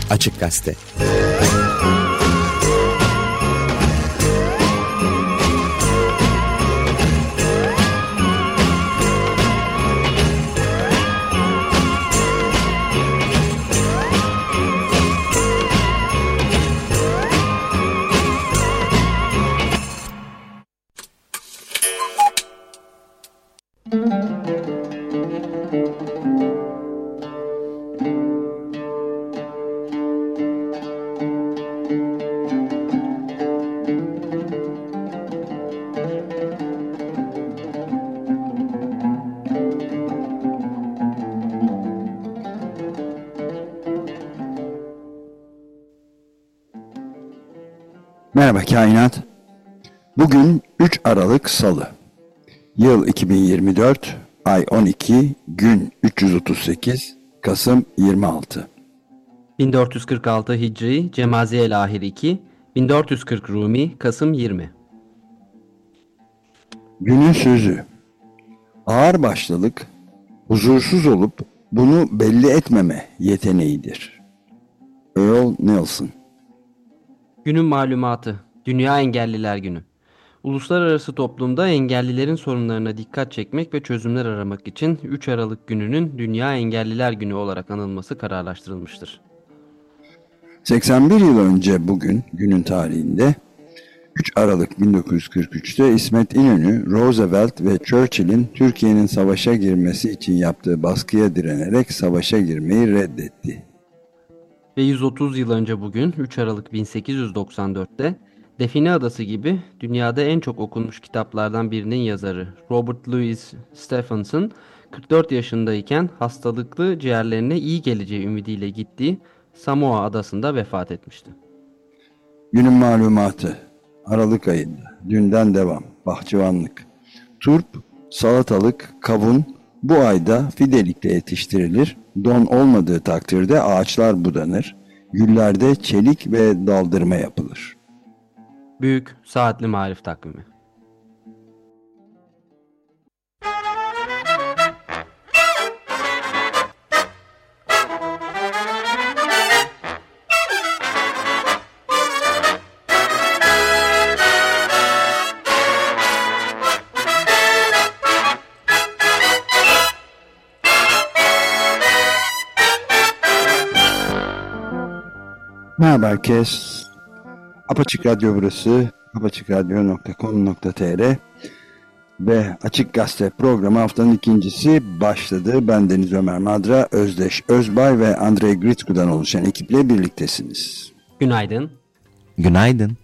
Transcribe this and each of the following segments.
Açık Gazete. Merhaba Kainat. Bugün 3 Aralık Salı. Yıl 2024, ay 12, gün 338, Kasım 26. 1446 Hicri, Cemaziyel Ahir 2, 1440 Rumi, Kasım 20. Günün sözü. Ağırbaşlılık, huzursuz olup bunu belli etmeme yeteneğidir. Earl Nelson. Günün malumatı, Dünya Engelliler Günü. Uluslararası toplumda engellilerin sorunlarına dikkat çekmek ve çözümler aramak için 3 Aralık gününün Dünya Engelliler Günü olarak anılması kararlaştırılmıştır. 81 yıl önce bugün, günün tarihinde, 3 Aralık 1943'te İsmet İnönü, Roosevelt ve Churchill'in Türkiye'nin savaşa girmesi için yaptığı baskıya direnerek savaşa girmeyi reddetti. Ve 130 yıl önce bugün 3 Aralık 1894'te Define Adası gibi dünyada en çok okunmuş kitaplardan birinin yazarı Robert Louis Stevenson 44 yaşındayken hastalıklı ciğerlerine iyi geleceği ümidiyle gittiği Samoa adasında vefat etmişti. Günün malumatı. Aralık ayında. Dünden devam. Bahçıvanlık. Turp, salatalık, kavun bu ayda fidelikle yetiştirilir. Don olmadığı takdirde ağaçlar budanır. Güllerde çelik ve daldırma yapılır. Büyük Saatli Marif Takvimi. Merhaba herkes. Apaçık Radyo burası. apaçıkradyo.com.tr ve Açık Gazete programı haftanın ikincisi başladı. Ben Deniz Ömer Madra, Özdeş Özbay ve Andrei Gritsku'dan oluşan ekiple birliktesiniz. Günaydın. Günaydın.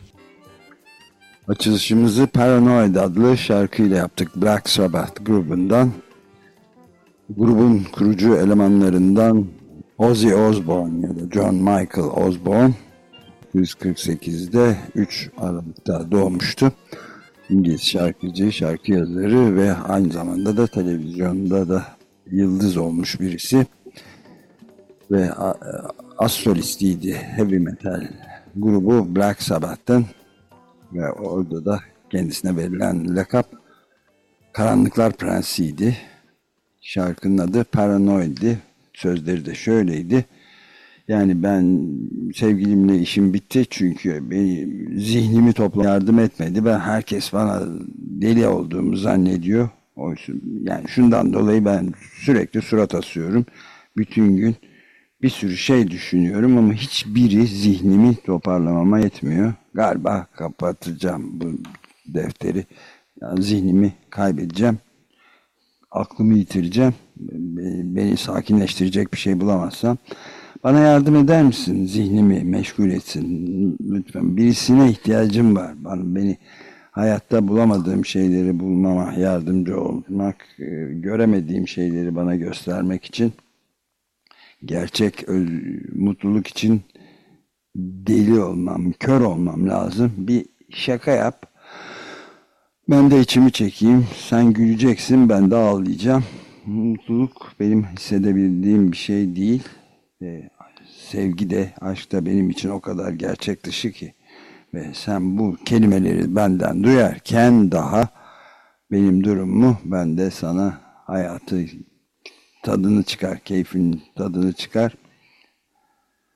Açılışımızı Paranoid adlı şarkıyla yaptık. Black Sabbath grubundan. Grubun kurucu elemanlarından Ozzy Osbourne ya da John Michael Osbourne 1948'de 3 Aralık'ta doğmuştu. İngiliz şarkıcı, şarkı yazarı ve aynı zamanda da televizyonda da yıldız olmuş birisi. Ve astrolistiydi heavy metal grubu Black Sabbath'tan ve orada da kendisine verilen lakap Karanlıklar Prensi'ydi. Şarkının adı Paranoid'di. Sözleri de şöyleydi. Yani ben sevgilimle işim bitti çünkü zihnimi toplamaya yardım etmedi. Ben herkes bana deli olduğumu zannediyor. Yani şundan dolayı ben sürekli surat asıyorum. Bütün gün bir sürü şey düşünüyorum ama hiçbiri zihnimi toparlamama yetmiyor. Galiba kapatacağım bu defteri. Yani zihnimi kaybedeceğim. Aklımı yitireceğim. Beni sakinleştirecek bir şey bulamazsam. Bana yardım eder misin? Zihnimi meşgul etsin. Lütfen. Birisine ihtiyacım var. Beni hayatta bulamadığım şeyleri bulmama yardımcı olmak, göremediğim şeyleri bana göstermek için, gerçek mutluluk için deli olmam, kör olmam lazım. Bir şaka yap. Ben de içimi çekeyim. Sen güleceksin, ben de ağlayacağım. Mutluluk benim hissedebildiğim bir şey değil. Sevgi de, aşk da benim için o kadar gerçek dışı ki. Ve sen bu kelimeleri benden duyarken daha benim durumumu, ben de sana hayatı tadını çıkar, keyfin tadını çıkar.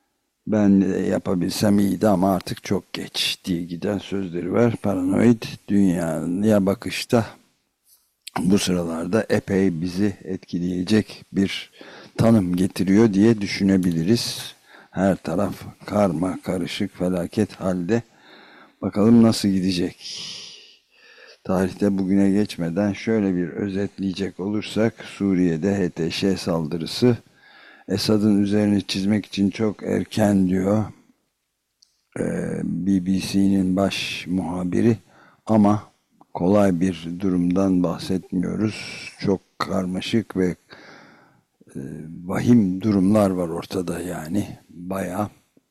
Ben yapabilsem iyiydi ama artık çok geç diye giden sözleri var. Paranoid dünyaya bakışta bu sıralarda epey bizi etkileyecek bir tanım getiriyor diye düşünebiliriz. Her taraf karma karışık felaket halde. Bakalım nasıl gidecek. Tarihte bugüne geçmeden şöyle bir özetleyecek olursak Suriye'de HTŞ saldırısı Esad'ın üzerini çizmek için çok erken diyor BBC'nin baş muhabiri ama kolay bir durumdan bahsetmiyoruz. Çok karmaşık ve vahim durumlar var ortada yani. Bayağı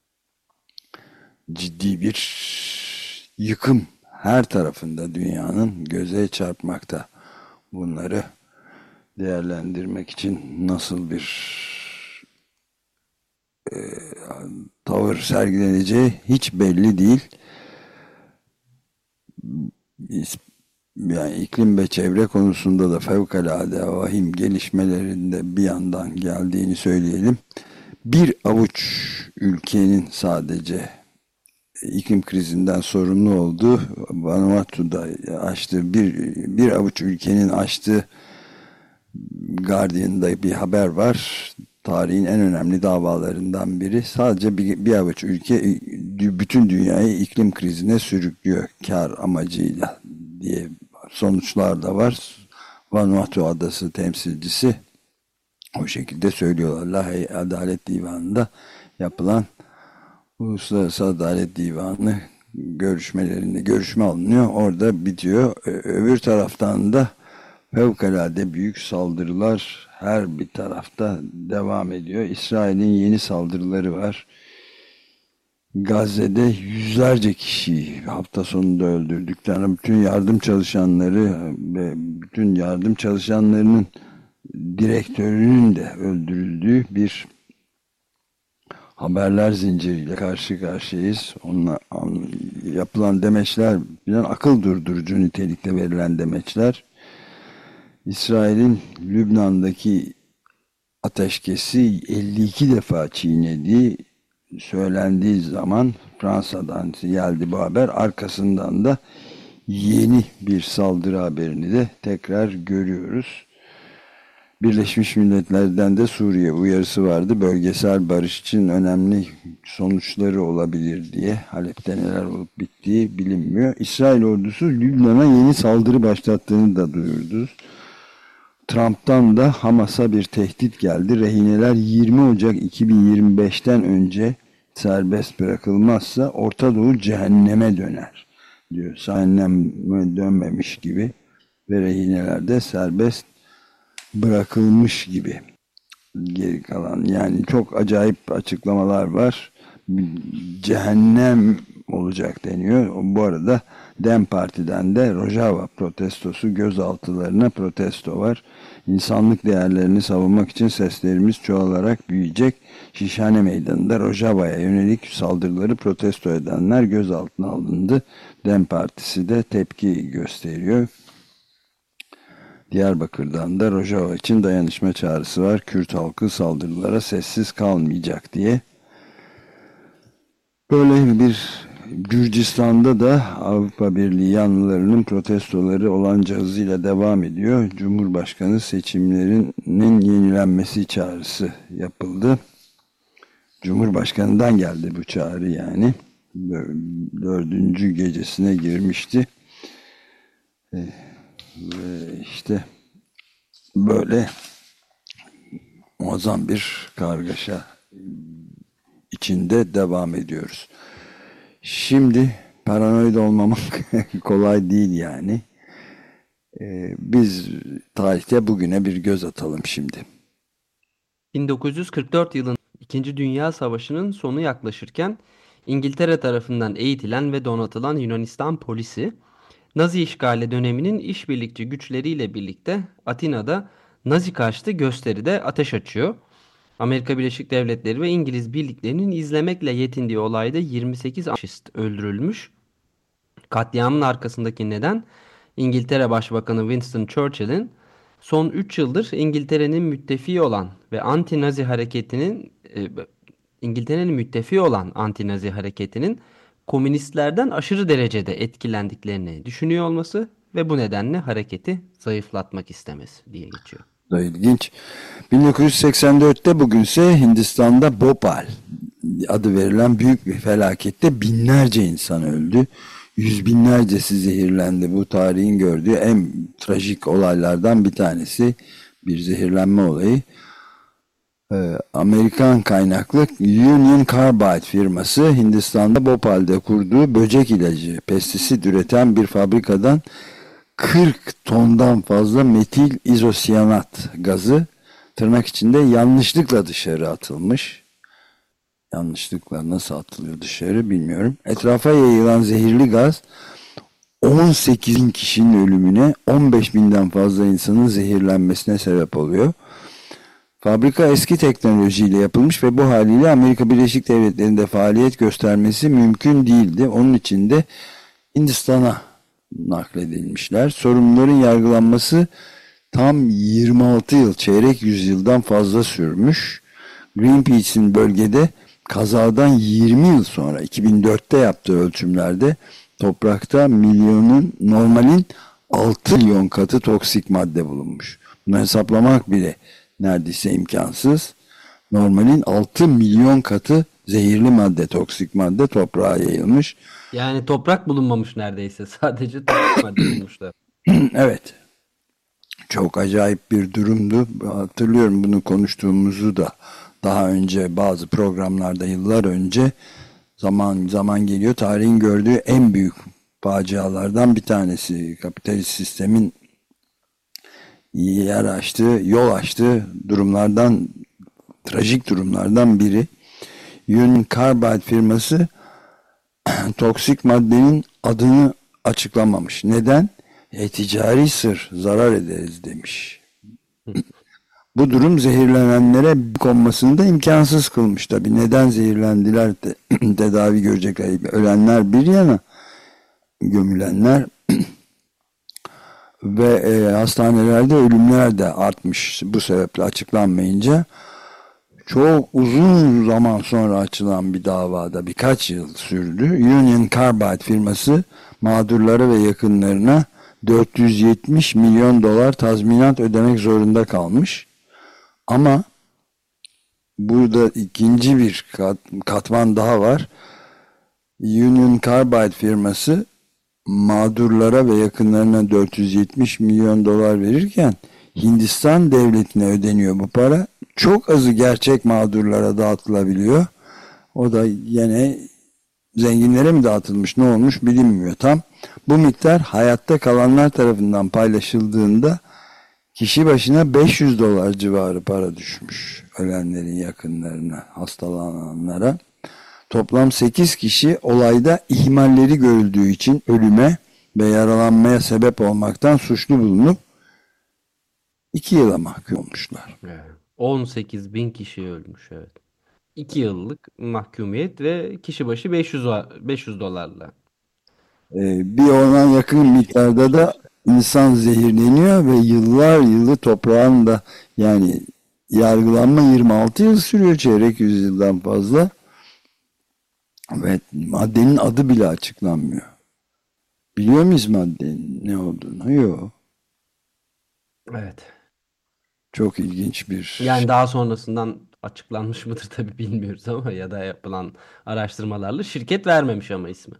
ciddi bir yıkım her tarafında dünyanın göze çarpmakta. Bunları değerlendirmek için nasıl bir tavır sergileneceği hiç belli değil. Yani iklim ve çevre konusunda da fevkalade vahim gelişmelerinde bir yandan geldiğini söyleyelim. Bir avuç ülkenin sadece iklim krizinden sorumlu olduğu Vanuatu'da açtığı bir avuç ülkenin açtığı Guardian'da bir haber var. Tarihin en önemli davalarından biri. Sadece bir avuç ülke bütün dünyayı iklim krizine sürüklüyor kar amacıyla diye sonuçlar da var. Vanuatu adası temsilcisi o şekilde söylüyorlar. Lahey Adalet Divanı'nda yapılan Uluslararası Adalet Divanı görüşmelerinde görüşme alınıyor. Orada bitiyor. Öbür taraftan da fevkalade büyük saldırılar her bir tarafta devam ediyor. İsrail'in yeni saldırıları var. Gazze'de yüzlerce kişiyi hafta sonunda öldürdüklerini, bütün yardım çalışanları ve bütün yardım çalışanlarının direktörünün de öldürüldüğü bir haberler zinciriyle karşı karşıyayız. Onunla yapılan demeçler bilen akıl durdurucu nitelikte verilen demeçler. İsrail'in Lübnan'daki ateşkesi 52 defa çiğnediği söylendiği zaman Fransa'dan geldi bu haber. Arkasından da yeni bir saldırı haberini de tekrar görüyoruz. Birleşmiş Milletler'den de Suriye uyarısı vardı. Bölgesel barış için önemli sonuçları olabilir diye. Halep'te neler olup bittiği bilinmiyor. İsrail ordusu Lübnan'a yeni saldırı başlattığını da duyurdu. Trump'tan da Hamas'a bir tehdit geldi. Rehineler 20 Ocak 2025'ten önce serbest bırakılmazsa Orta Doğu cehenneme döner diyor. Cehenneme dönmemiş gibi ve rehineler de serbest bırakılmış gibi geri kalan. Yani çok acayip açıklamalar var. Cehennem olacak deniyor. Bu arada Dem Parti'den de Rojava protestosu, gözaltılarına protesto var. İnsanlık değerlerini savunmak için seslerimiz çoğalarak büyüyecek. Şişhane Meydanı'nda Rojava'ya yönelik saldırıları protesto edenler gözaltına alındı. Dem Partisi de tepki gösteriyor. Diyarbakır'dan da Rojava için dayanışma çağrısı var. Kürt halkı saldırılara sessiz kalmayacak diye. Böyle bir Gürcistan'da da Avrupa Birliği yanlılarının protestoları olanca hızıyla devam ediyor. Cumhurbaşkanı seçimlerinin yenilenmesi çağrısı yapıldı. Cumhurbaşkanından geldi bu çağrı yani. Dördüncü gecesine girmişti. Ve işte böyle muazzam bir kargaşa içinde devam ediyoruz. Şimdi paranoid olmamak kolay değil yani. Biz tarihte bugüne bir göz atalım şimdi. 1944 yılında İkinci Dünya Savaşı'nın sonu yaklaşırken İngiltere tarafından eğitilen ve donatılan Yunanistan polisi Nazi işgali döneminin işbirlikçi güçleriyle birlikte Atina'da Nazi karşıtı gösteride ateş açıyor. Amerika Birleşik Devletleri ve İngiliz birliklerinin izlemekle yetindiği olayda 28 faşist öldürülmüş. Katliamın arkasındaki neden İngiltere Başbakanı Winston Churchill'in son 3 yıldır İngiltere'nin müttefiği olan ve anti-Nazi hareketinin İngiltere'nin müttefiği olan anti-Nazi hareketinin komünistlerden aşırı derecede etkilendiklerini düşünüyor olması ve bu nedenle hareketi zayıflatmak istemesi diye geçiyor. Da ilginç. 1984'te bugünse Hindistan'da Bhopal adı verilen büyük bir felakette binlerce insan öldü. Yüz binlercesi zehirlendi. Bu tarihin gördüğü en trajik olaylardan bir tanesi. Bir zehirlenme olayı. Amerikan kaynaklı Union Carbide firması Hindistan'da Bhopal'de kurduğu böcek ilacı, pestisit üreten bir fabrikadan 40 tondan fazla metil izosyanat gazı tırnak içinde yanlışlıkla dışarı atılmış. Yanlışlıkla nasıl atılıyor dışarı bilmiyorum. Etrafa yayılan zehirli gaz 18 bin kişinin ölümüne, 15 binden fazla insanın zehirlenmesine sebep oluyor. Fabrika eski teknolojiyle yapılmış ve bu haliyle Amerika Birleşik Devletleri'nde faaliyet göstermesi mümkün değildi. Onun için de Hindistan'a nakledilmişler. Sorumluların yargılanması tam 26 yıl, çeyrek yüzyıldan fazla sürmüş. Greenpeace'in bölgede kazadan 20 yıl sonra 2004'te yaptığı ölçümlerde toprakta normalin 6 milyon katı toksik madde bulunmuş. Bunu hesaplamak bile neredeyse imkansız. Normalin 6 milyon katı zehirli madde, toksik madde toprağa yayılmış. Yani toprak bulunmamış neredeyse. Sadece toksik madde bulmuşlar. Evet. Çok acayip bir durumdu. Hatırlıyorum bunu konuştuğumuzu da daha önce bazı programlarda yıllar önce. Zaman geliyor. Tarihin gördüğü en büyük facialardan bir tanesi. Kapitalist sistemin yer açtığı, yol açtığı durumlardan, trajik durumlardan biri. Union Carbide firması toksik maddenin adını açıklamamış. Neden? Ticari sır, zarar ederiz demiş. Bu durum zehirlenenlere konmasını da imkansız kılmış tabii. Neden zehirlendiler de tedavi görecekler. Ölenler bir yana, gömülenler ve hastanelerde ölümler de artmış bu sebeple açıklanmayınca. Çok uzun zaman sonra açılan bir davada birkaç yıl sürdü. Union Carbide firması mağdurlara ve yakınlarına 470 milyon dolar tazminat ödemek zorunda kalmış. Ama burada ikinci bir katman daha var. Union Carbide firması mağdurlara ve yakınlarına 470 milyon dolar verirken Hindistan devletine ödeniyor bu para. Çok azı gerçek mağdurlara dağıtılabiliyor. O da yine zenginlere mi dağıtılmış, ne olmuş bilinmiyor tam. Bu miktar hayatta kalanlar tarafından paylaşıldığında kişi başına 500 dolar civarı para düşmüş. Ölenlerin yakınlarına, hastalananlara. Toplam 8 kişi olayda ihmalleri görüldüğü için ölüme ve yaralanmaya sebep olmaktan suçlu bulunup 2 yıla mahkum olmuşlar. Evet. 18 bin kişi ölmüş, evet. 2 yıllık mahkumiyet ve kişi başı 500 dolarla. Bir ona yakın miktarda da insan zehirleniyor ve yıllar yılı toprağın da yani yargılanma 26 yıl sürüyor, çeyrek yüzyıldan fazla. Ve maddenin adı bile açıklanmıyor. Biliyor muyuz maddenin ne olduğunu? Yok. Evet. Çok ilginç bir Yani daha sonrasından açıklanmış mıdır tabii bilmiyoruz ama ya da yapılan araştırmalarla şirket vermemiş ama ismi.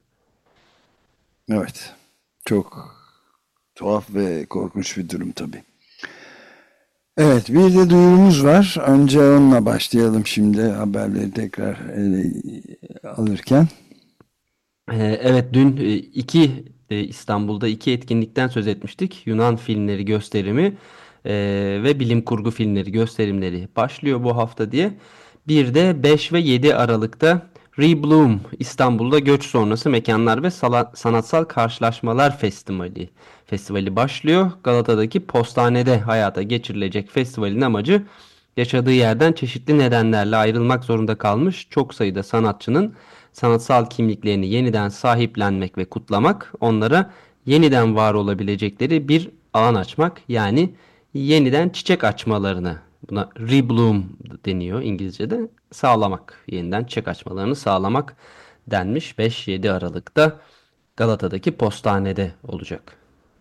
Evet. Çok tuhaf ve korkunç bir durum tabii. Evet, bir de duyurumuz var. Önce onunla başlayalım şimdi haberleri tekrar alırken. Evet, dün İstanbul'da iki etkinlikten söz etmiştik. Yunan filmleri gösterimi ve bilim kurgu filmleri gösterimleri başlıyor bu hafta diye. Bir de 5 ve 7 Aralık'ta Rebloom İstanbul'da göç sonrası mekanlar ve sanatsal karşılaşmalar festivali başlıyor. Galata'daki Postane'de hayata geçirilecek festivalin amacı yaşadığı yerden çeşitli nedenlerle ayrılmak zorunda kalmış çok sayıda sanatçının sanatsal kimliklerini yeniden sahiplenmek ve kutlamak, onlara yeniden var olabilecekleri bir alan açmak, yani yeniden çiçek açmalarını, buna rebloom deniyor İngilizce'de. sağlamak, yeniden çiçek açmalarını sağlamak denmiş. 5-7 Aralık'ta Galata'daki postanede olacak.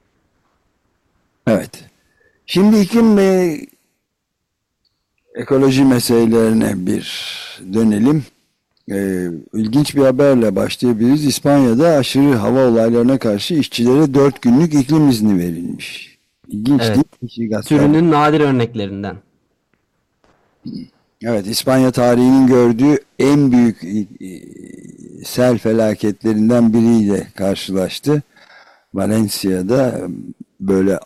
Evet. Şimdi iklim ve ekoloji meselelerine bir dönelim. İlginç bir haberle başlayabiliriz. İspanya'da aşırı hava olaylarına karşı işçilere 4 günlük iklim izni verilmiş. İlginç Evet, değil mi? Yeşil Gazete. türünün nadir örneklerinden. Evet, İspanya tarihinin gördüğü en büyük sel felaketlerinden biriyle karşılaştı. Valencia'da böyle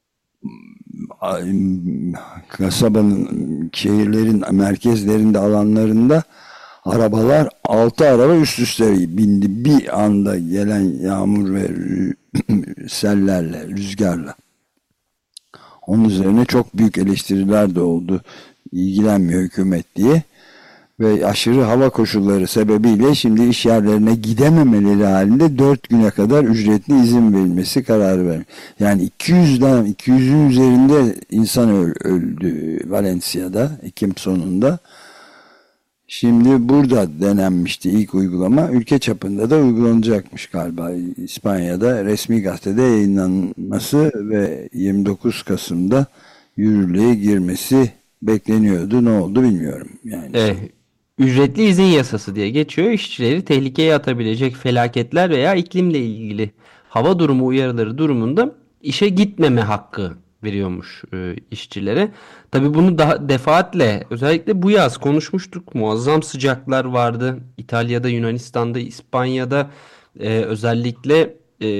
kasabanın, şehirlerin merkezlerinde, alanlarında arabalar, 6 araba üst üste bindi. Bir anda gelen yağmur ve sellerle, rüzgarla. Onun üzerine çok büyük eleştiriler de oldu. İlgilenmiyor hükümet diye. Ve aşırı hava koşulları sebebiyle şimdi iş yerlerine gidememeleri halinde 4 güne kadar ücretli izin verilmesi kararı vermiş. Yani 200'ün üzerinde insan öldü Valencia'da Ekim sonunda. Şimdi burada denenmişti ilk uygulama. Ülke çapında da uygulanacakmış galiba. İspanya'da resmi gazetede yayınlanması ve 29 Kasım'da yürürlüğe girmesi bekleniyordu. Ne oldu bilmiyorum. Yani E, Ücretli izin yasası diye geçiyor. İşçileri tehlikeye atabilecek felaketler veya iklimle ilgili hava durumu uyarıları durumunda işe gitmeme hakkı veriyormuş işçilere. Tabii bunu daha defaatle özellikle bu yaz konuşmuştuk. Muazzam sıcaklar vardı. İtalya'da, Yunanistan'da, İspanya'da özellikle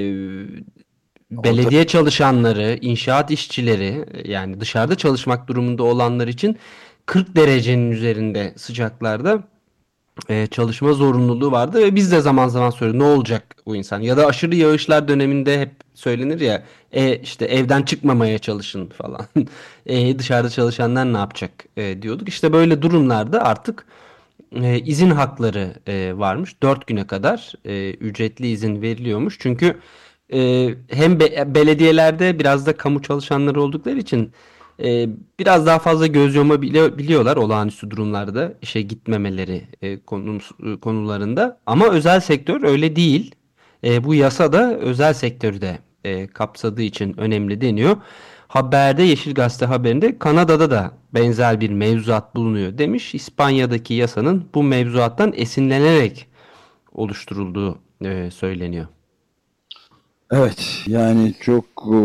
orta belediye çalışanları, inşaat işçileri yani dışarıda çalışmak durumunda olanlar için 40 derecenin üzerinde sıcaklarda çalışma zorunluluğu vardı ve biz de zaman zaman soruyoruz ne olacak bu insan ya da aşırı yağışlar döneminde hep söylenir ya işte evden çıkmamaya çalışın falan. Dışarıda çalışanlar ne yapacak diyorduk. İşte böyle durumlarda artık izin hakları varmış. 4 güne kadar ücretli izin veriliyormuş. Çünkü hem belediyelerde biraz da kamu çalışanları oldukları için biraz daha fazla göz yumabiliyorlar olağanüstü durumlarda işe gitmemeleri konularında. Ama özel sektör öyle değil. Bu yasa da özel sektörü de kapsadığı için önemli deniyor. Haberde Yeşil Gazete haberinde Kanada'da da benzer bir mevzuat bulunuyor demiş. İspanya'daki yasanın bu mevzuattan esinlenerek oluşturulduğu söyleniyor. Evet, yani çok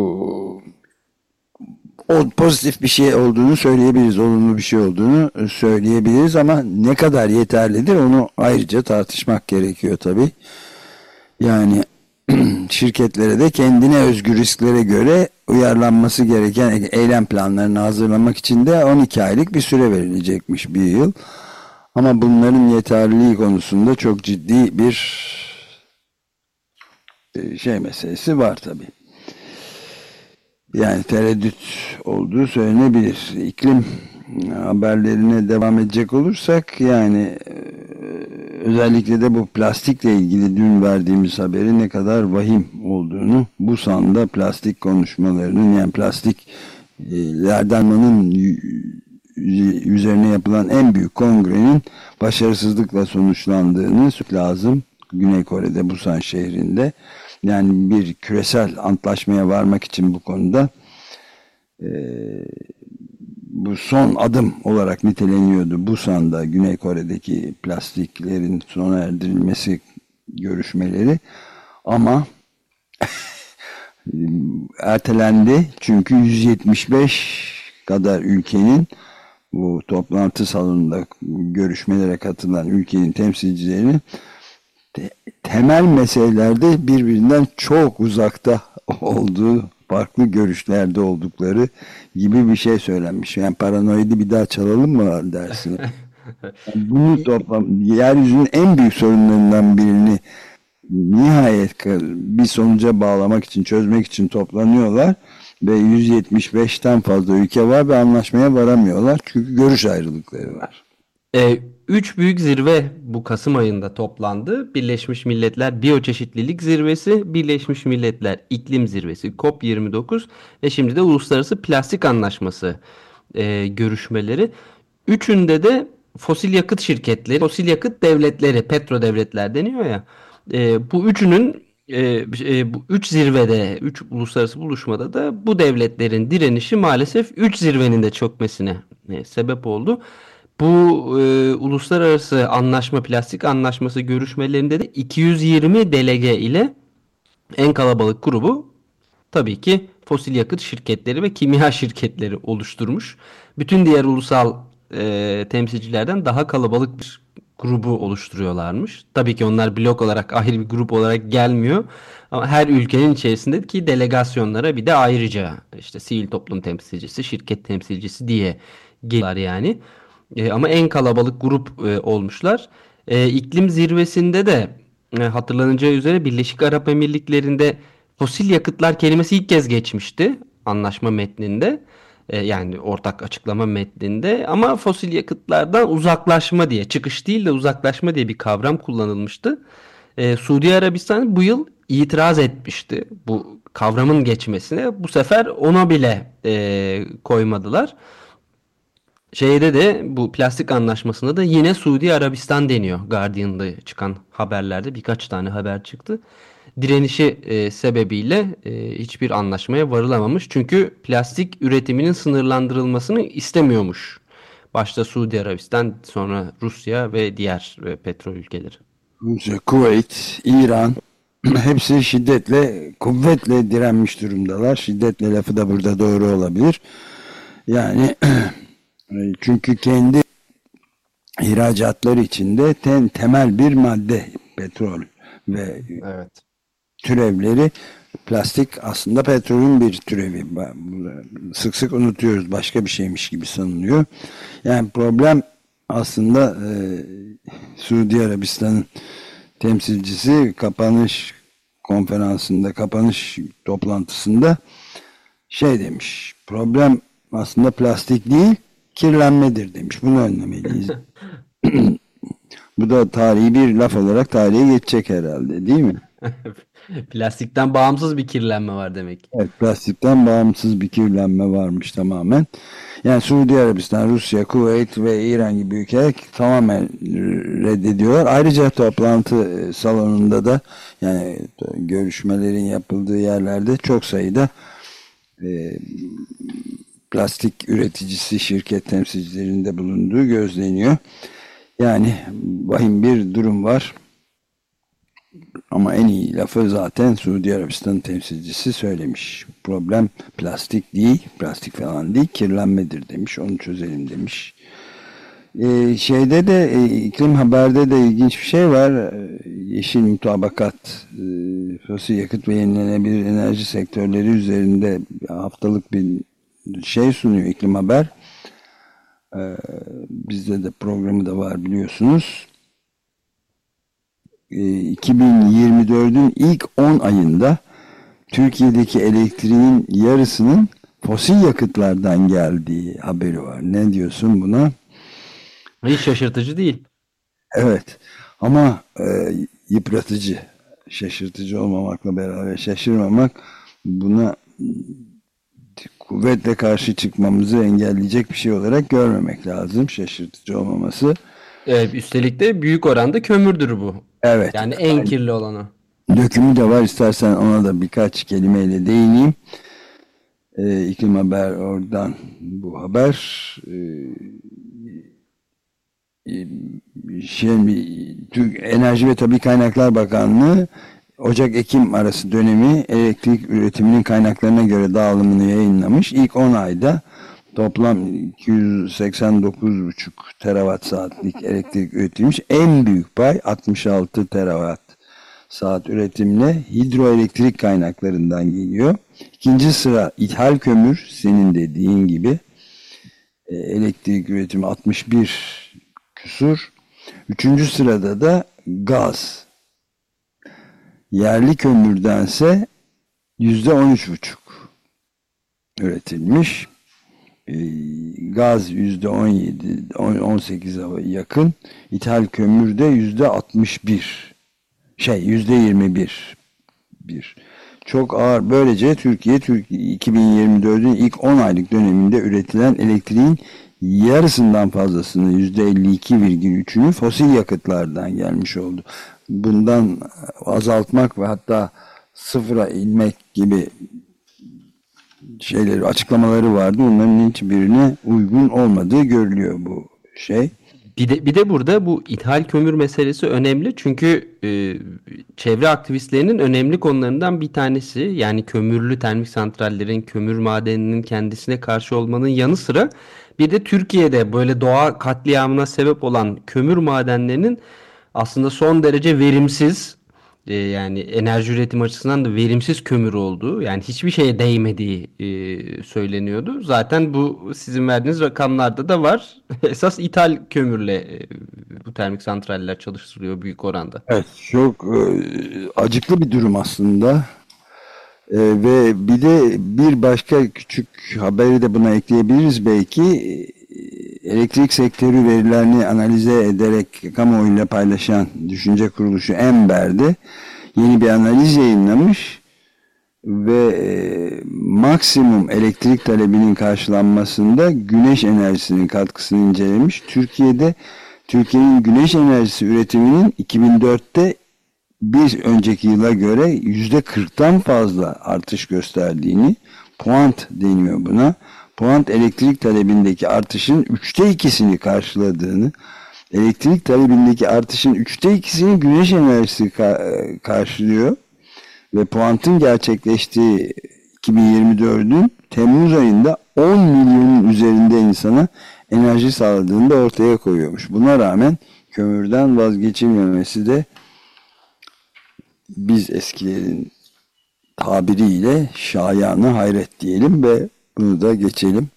o pozitif bir şey olduğunu söyleyebiliriz, olumlu bir şey olduğunu söyleyebiliriz ama ne kadar yeterlidir onu ayrıca tartışmak gerekiyor tabii. Yani şirketlere de kendine özgü risklere göre uyarlanması gereken eylem planlarını hazırlamak için de 12 aylık bir süre verilecekmiş, bir yıl. Ama bunların yeterliliği konusunda çok ciddi bir şey meselesi var tabii. Yani tereddüt olduğu söylenebilir. İklim haberlerine devam edecek olursak yani özellikle de bu plastikle ilgili dün verdiğimiz haberi ne kadar vahim olduğunu, Busan'da plastik konuşmalarının yani plastiklerden üzerine yapılan en büyük kongrenin başarısızlıkla sonuçlandığını lazım. Güney Kore'de Busan şehrinde. Yani bir küresel antlaşmaya varmak için bu konuda bu son adım olarak niteleniyordu. Busan'da Güney Kore'deki plastiklerin sona erdirilmesi görüşmeleri ama ertelendi çünkü 175 kadar ülkenin bu toplantı salonunda görüşmelere katılan ülkenin temsilcilerinin temel meselelerde birbirinden çok uzakta olduğu, farklı görüşlerde oldukları gibi bir şey söylenmiş. Yani paranoidi bir daha çalalım mı dersin? Yani bunu yeryüzünün en büyük sorunlarından birini nihayet bir sonuca bağlamak için, çözmek için toplanıyorlar ve 175'ten fazla ülke var ve anlaşmaya varamıyorlar çünkü görüş ayrılıkları var. Üç büyük zirve bu Kasım ayında toplandı. Birleşmiş Milletler Biyoçeşitlilik Zirvesi, Birleşmiş Milletler İklim Zirvesi COP29 ve şimdi de Uluslararası Plastik Anlaşması görüşmeleri. Üçünde de fosil yakıt şirketleri, fosil yakıt devletleri, petro devletler deniyor ya. Bu üçünün bu üç zirvede, üç uluslararası buluşmada da bu devletlerin direnişi maalesef üç zirvenin de çökmesine sebep oldu. Bu uluslararası anlaşma, plastik anlaşması görüşmelerinde de 220 delege ile en kalabalık grubu tabii ki fosil yakıt şirketleri ve kimya şirketleri oluşturmuş. Bütün diğer ulusal temsilcilerden daha kalabalık bir grubu oluşturuyorlarmış. Tabii ki onlar blok olarak ayrı bir grup olarak gelmiyor. Ama her ülkenin içerisindeki delegasyonlara bir de ayrıca işte sivil toplum temsilcisi, şirket temsilcisi diye geliyorlar yani. Ama en kalabalık grup olmuşlar. İklim zirvesinde de hatırlanacağı üzere Birleşik Arap Emirlikleri'nde fosil yakıtlar kelimesi ilk kez geçmişti anlaşma metninde. Yani ortak açıklama metninde, ama fosil yakıtlardan uzaklaşma diye, çıkış değil de uzaklaşma diye bir kavram kullanılmıştı. Suudi Arabistan bu yıl itiraz etmişti bu kavramın geçmesine. Bu sefer ona bile koymadılar. Şeyde de bu plastik anlaşmasında da yine Suudi Arabistan deniyor. Guardian'da çıkan haberlerde birkaç tane haber çıktı. Direnişi sebebiyle hiçbir anlaşmaya varılamamış. Çünkü plastik üretiminin sınırlandırılmasını istemiyormuş. Başta Suudi Arabistan, sonra Rusya ve diğer petrol ülkeleri. Rusya, Kuveyt, İran hepsi şiddetle, kuvvetle direnmiş durumdalar. Şiddetle lafı da burada doğru olabilir. Yani çünkü kendi ihracatları içinde temel bir madde petrol ve Evet. türevleri. Plastik aslında petrolün bir türevi. Sık sık unutuyoruz. Başka bir şeymiş gibi sanılıyor. Yani problem aslında Suudi Arabistan'ın temsilcisi kapanış konferansında, kapanış toplantısında şey demiş. Problem aslında plastik değil, kirlenmedir demiş. Bunu önlemeliyiz. Bu da tarihi bir laf olarak tarihe geçecek herhalde, değil mi? Plastikten bağımsız bir kirlenme var demek. Evet, plastikten bağımsız bir kirlenme varmış tamamen. Yani Suudi Arabistan, Rusya, Kuveyt ve İran gibi ülkeler tamamen reddediyorlar. Ayrıca toplantı salonunda da, yani görüşmelerin yapıldığı yerlerde çok sayıda e, plastik üreticisi şirket temsilcilerinde bulunduğu gözleniyor. Yani vahim bir durum var. Ama en iyi lafı zaten Suudi Arabistan temsilcisi söylemiş. Problem plastik değil, plastik falan değil, kirlenmedir demiş. Onu çözelim demiş. Şeyde de iklim haberde de ilginç bir şey var. Yeşil mutabakat, fosil yakıt ve yenilenebilir enerji sektörleri üzerinde haftalık bir şey sunuyor iklim haber. Bizde de programı da var biliyorsunuz. 2024'ün ilk 10 ayında Türkiye'deki elektriğin yarısının fosil yakıtlardan geldiği haberi var. Ne diyorsun buna? Hiç şaşırtıcı değil. Evet, ama yıpratıcı, şaşırtıcı olmamakla beraber şaşırmamak, buna kuvvetle karşı çıkmamızı engelleyecek bir şey olarak görmemek lazım. Şaşırtıcı olmaması. Üstelik de büyük oranda kömürdür bu. Evet, Yani en kirli olanı. dökümü de var. İstersen ona da birkaç kelimeyle değineyim. İklim haber oradan bu haber. Türk Enerji ve Tabii Kaynaklar Bakanlığı Ocak-Ekim arası dönemi elektrik üretiminin kaynaklarına göre dağılımını yayınlamış. İlk 10 ayda toplam 289,5 terawatt saatlik elektrik üretilmiş. En büyük pay 66 terawatt saat üretimle hidroelektrik kaynaklarından geliyor. İkinci sıra ithal kömür, senin dediğin gibi elektrik üretimi 61 küsur. Üçüncü sırada da gaz. Yerli kömürdense %13,5 üretilmiş. Gaz %17, 18'e yakın. İthal kömürde %61. %21. Çok ağır. Böylece Türkiye 2024'ün ilk 10 aylık döneminde üretilen elektriğin yarısından fazlasının %52,3'ünü fosil yakıtlardan gelmiş oldu. Bundan azaltmak ve hatta sıfıra inmek gibi şeyleri, açıklamaları vardı. Onların hiçbirine uygun olmadığı görülüyor bu şey. Bir de burada bu ithal kömür meselesi önemli çünkü çevre aktivistlerinin önemli konularından bir tanesi, yani kömürlü termik santrallerin, kömür madeninin kendisine karşı olmanın yanı sıra bir de Türkiye'de böyle doğa katliamına sebep olan kömür madenlerinin aslında son derece verimsiz, yani enerji üretim açısından da verimsiz kömür olduğu, yani hiçbir şeye değmediği söyleniyordu. Zaten bu sizin verdiğiniz rakamlarda da var. Esas ithal kömürle bu termik santraller çalıştırılıyor büyük oranda. Evet, çok acıklı bir durum aslında. Ve bir de bir başka küçük haberi de buna ekleyebiliriz belki. Elektrik sektörü verilerini analize ederek kamuoyuyla paylaşan düşünce kuruluşu Ember'de yeni bir analiz yayınlamış ve maksimum elektrik talebinin karşılanmasında güneş enerjisinin katkısını incelemiş. Türkiye'nin güneş enerjisi üretiminin 2004'te bir önceki yıla göre %40'tan fazla artış gösterdiğini, puant deniyor buna. Puant elektrik talebindeki artışın 2/3'ünü karşıladığını, elektrik talebindeki artışın 2/3'ünü güneş enerjisi karşılıyor ve puantın gerçekleştiği 2024'ün Temmuz ayında 10 milyonun üzerinde insana enerji sağladığını da ortaya koyuyormuş. Buna rağmen kömürden vazgeçilmemesi de biz eskilerin tabiriyle şayanı hayret diyelim ve bunu da geçelim.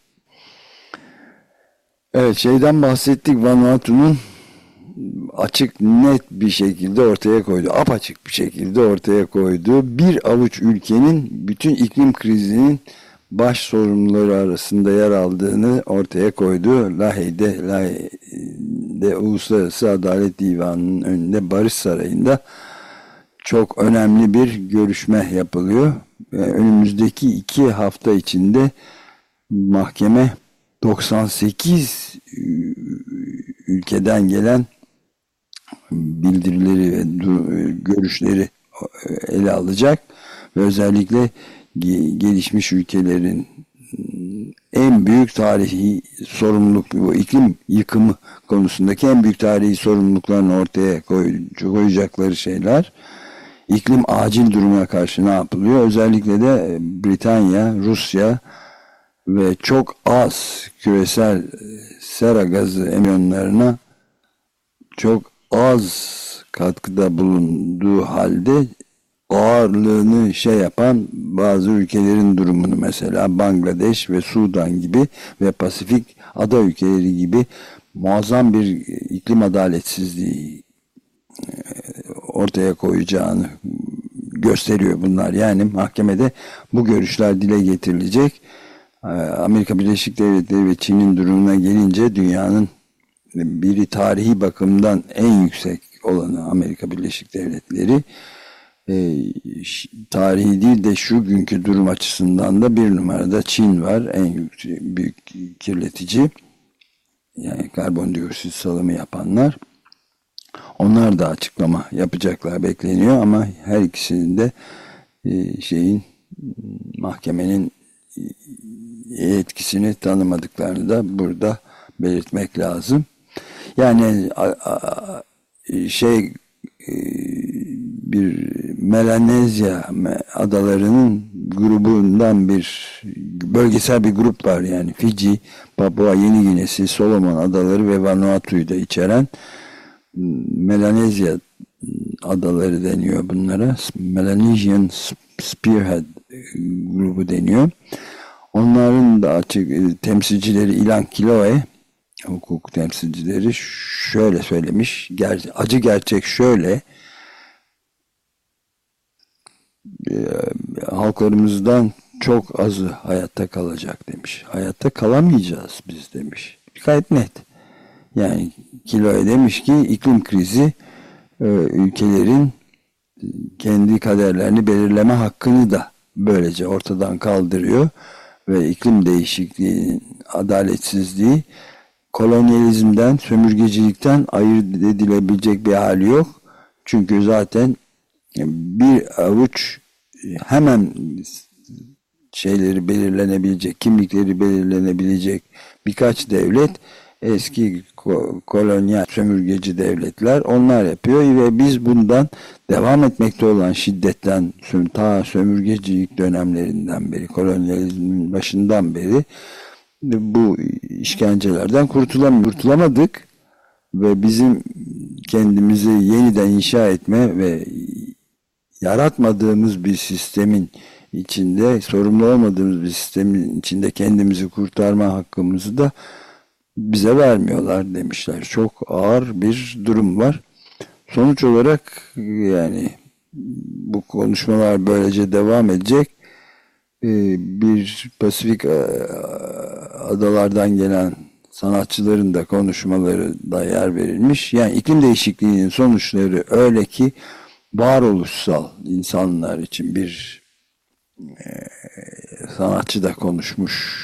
Evet, şeyden bahsettik, Vanuatu'nun açık, net bir şekilde ortaya koydu, apaçık bir şekilde ortaya koyduğu bir avuç ülkenin bütün iklim krizinin baş sorumluları arasında yer aldığını ortaya koydu. Lahey'de Uluslararası Adalet Divanı'nın önünde, Barış Sarayı'nda çok önemli bir görüşme yapılıyor. Önümüzdeki 2 hafta içinde mahkeme 98 ülkeden gelen bildirileri ve görüşleri ele alacak ve özellikle gelişmiş ülkelerin en büyük tarihi sorumluluk, bu iklim yıkımı konusundaki en büyük tarihi sorumluluklarını ortaya koyacakları şeyler. İklim acil durumuna karşı ne yapılıyor? Özellikle de Britanya, Rusya ve çok az küresel sera gazı emisyonlarına çok az katkıda bulunduğu halde ağırlığını yapan bazı ülkelerin durumunu, mesela Bangladeş ve Sudan gibi ve Pasifik ada ülkeleri gibi muazzam bir iklim adaletsizliği ortaya koyacağını gösteriyor bunlar. Yani mahkemede bu görüşler dile getirilecek. Amerika Birleşik Devletleri ve Çin'in durumuna gelince dünyanın biri tarihi bakımdan en yüksek olanı Amerika Birleşik Devletleri, tarihi değil de şu günkü durum açısından da bir numarada Çin var, en büyük kirletici, yani karbondioksit salımı yapanlar. Onlar da açıklama yapacaklar bekleniyor ama her ikisinin de mahkemenin etkisini tanımadıklarını da burada belirtmek lazım. Yani bir Melanezya adalarının grubundan bir bölgesel bir grup var, yani Fiji, Papua Yeni Ginesi, Solomon Adaları ve Vanuatu'yu da içeren Melanezya adaları deniyor bunlara. Melanesian Spearhead grubu deniyor. Onların da açık temsilcileri Ilan Kilauea, hukuk temsilcileri, şöyle söylemiş. Acı gerçek şöyle: halklarımızdan çok azı hayatta kalacak demiş. Hayatta kalamayacağız biz demiş. Gayet net. Yani Kilauea demiş ki iklim krizi ülkelerin kendi kaderlerini belirleme hakkını da böylece ortadan kaldırıyor ve iklim değişikliğinin adaletsizliği kolonyalizmden, sömürgecilikten ayırt edilebilecek bir hali yok. Çünkü zaten bir avuç hemen şeyleri belirlenebilecek, kimlikleri belirlenebilecek birkaç devlet, eski kolonyal sömürgeci devletler, onlar yapıyor ve biz bundan devam etmekte olan şiddetten, ta sömürgecilik dönemlerinden beri, kolonyalizmin başından beri bu işkencelerden kurtulamadık ve bizim kendimizi yeniden inşa etme ve yaratmadığımız bir sistemin içinde, sorumlu olmadığımız bir sistemin içinde kendimizi kurtarma hakkımızı da bize vermiyorlar demişler. Çok ağır bir durum var. Sonuç olarak yani bu konuşmalar böylece devam edecek. Bir Pasifik adalardan gelen sanatçıların da konuşmaları da yer verilmiş. Yani iklim değişikliğinin sonuçları öyle ki varoluşsal insanlar için bir sanatçı da konuşmuş.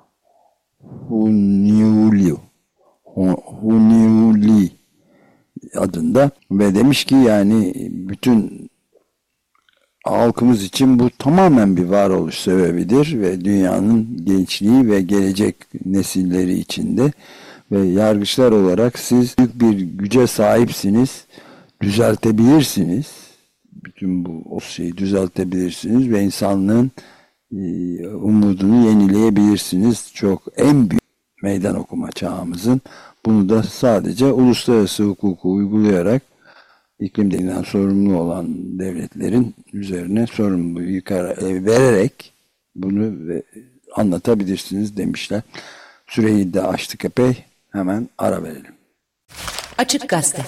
Huniuli adında ve demiş ki yani bütün halkımız için bu tamamen bir varoluş sebebidir ve dünyanın gençliği ve gelecek nesilleri içinde ve yargıçlar olarak siz büyük bir güce sahipsiniz, düzeltebilirsiniz. Bütün bu şeyi düzeltebilirsiniz ve insanlığın umudunu yenileyebilirsiniz. Çok en büyük meydan okuma çağımızın. Bunu da sadece uluslararası hukuku uygulayarak iklimden sorumlu olan devletlerin üzerine sorumluluğu vererek bunu anlatabilirsiniz demişler. Süreyi de açtık epey. Hemen ara verelim. Açık Gazete.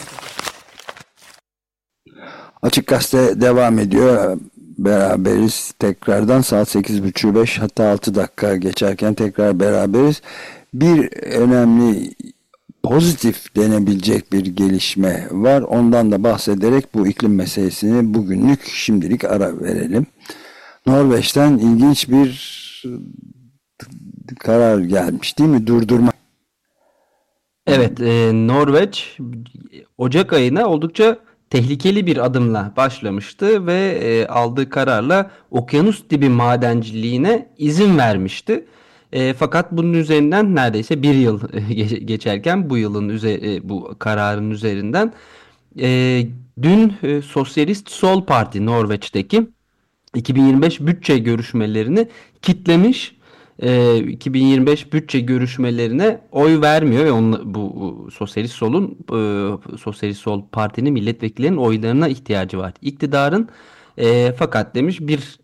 Açık Gazete devam ediyor. Beraberiz. Tekrardan saat 8.30 hatta 6 dakika geçerken tekrar beraberiz. Bir önemli pozitif denebilecek bir gelişme var. Ondan da bahsederek bu iklim meselesini bugünlük şimdilik ara verelim. Norveç'ten ilginç bir karar gelmiş değil mi? Durdurma. Evet, Norveç Ocak ayına oldukça tehlikeli bir adımla başlamıştı ve aldığı kararla okyanus dibi madenciliğine izin vermişti. Fakat bunun üzerinden neredeyse bir yıl geçerken bu kararın üzerinden dün Sosyalist Sol Parti Norveç'teki 2025 bütçe görüşmelerini kitlemiş. 2025 bütçe görüşmelerine oy vermiyor ve bu Sosyalist Sol Parti'nin milletvekillerinin oylarına ihtiyacı var. İktidarın fakat demiş bir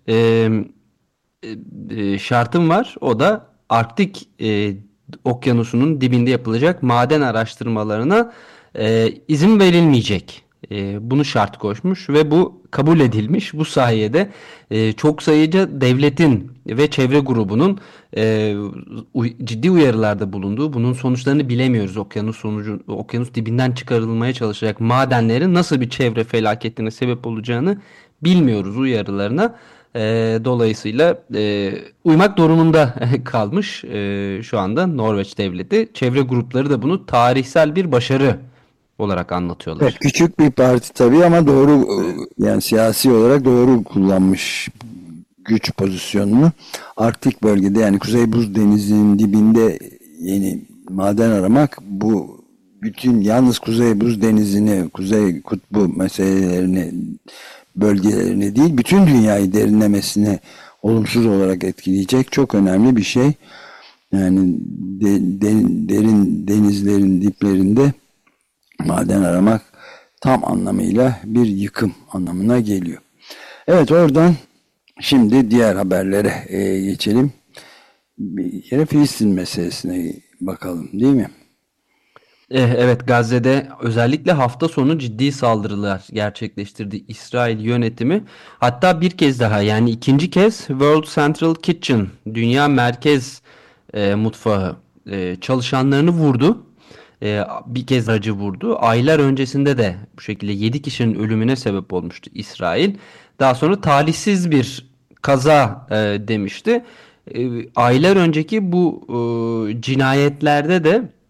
şartım var. O da Arktik okyanusunun dibinde yapılacak maden araştırmalarına izin verilmeyecek. Bunu şart koşmuş ve bu kabul edilmiş. Bu sayede çok sayıca devletin ve çevre grubunun ciddi uyarılarda bulunduğu, bunun sonuçlarını bilemiyoruz. Okyanus dibinden çıkarılmaya çalışacak madenlerin nasıl bir çevre felaketine sebep olacağını bilmiyoruz uyarılarına. Dolayısıyla uymak durumunda kalmış şu anda Norveç devleti. Çevre grupları da bunu tarihsel bir başarı olarak anlatıyorlar. Evet, küçük bir parti tabii ama doğru, yani siyasi olarak doğru kullanmış güç pozisyonunu. Arktik bölgede, yani Kuzey Buz Denizi'nin dibinde yeni maden aramak, bu bütün yalnız Kuzey Buz Denizi'ni, Kuzey Kutbu meselelerini, bölgelerini değil, bütün dünyayı derinlemesine olumsuz olarak etkileyecek çok önemli bir şey. Yani derin denizlerin diplerinde maden aramak tam anlamıyla bir yıkım anlamına geliyor. Evet, oradan şimdi diğer haberlere geçelim. Bir kere Filistin meselesine bakalım, değil mi? Evet, Gazze'de özellikle hafta sonu ciddi saldırılar gerçekleştirdi İsrail yönetimi. Hatta bir kez daha, yani ikinci kez World Central Kitchen, Dünya Merkez Mutfağı çalışanlarını vurdu. Bir kez aracı vurdu. Aylar öncesinde de bu şekilde 7 kişinin ölümüne sebep olmuştu İsrail. Daha sonra talihsiz bir kaza demişti. Aylar önceki bu cinayetlerde de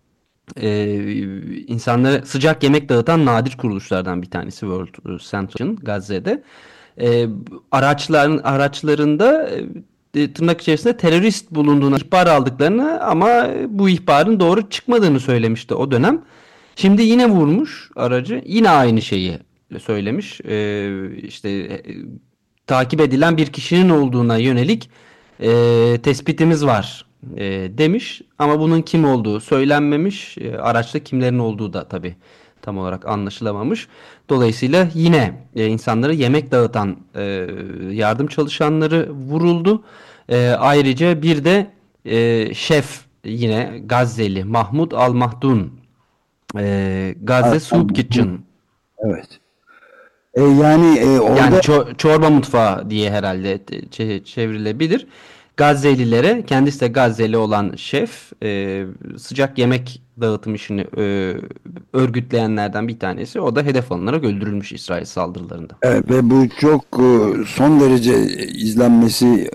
insanlara sıcak yemek dağıtan nadir kuruluşlardan bir tanesi World Central Gazze'de. E, araçlarında tırnak içerisinde terörist bulunduğuna ihbar aldıklarını ama bu ihbarın doğru çıkmadığını söylemişti o dönem. Şimdi yine vurmuş aracı. Yine aynı şeyi söylemiş. İşte takip edilen bir kişinin olduğuna yönelik tespitimiz var demiş. Ama bunun kim olduğu söylenmemiş. Araçta kimlerin olduğu da tabii tam olarak anlaşılamamış. Dolayısıyla yine insanlara yemek dağıtan yardım çalışanları vuruldu. Ayrıca bir de şef yine Gazze'li Mahmud Al-Mahdun Gazze Soup Kitchen. Evet. Yani Yani orada çorba mutfağı diye herhalde çevrilebilir. Gazze'lilere, kendisi de Gazze'li olan şef, sıcak yemek dağıtım işini örgütleyenlerden bir tanesi. O da hedef alınarak öldürülmüş İsrail saldırılarında. evet, ve bu çok son derece izlenmesi,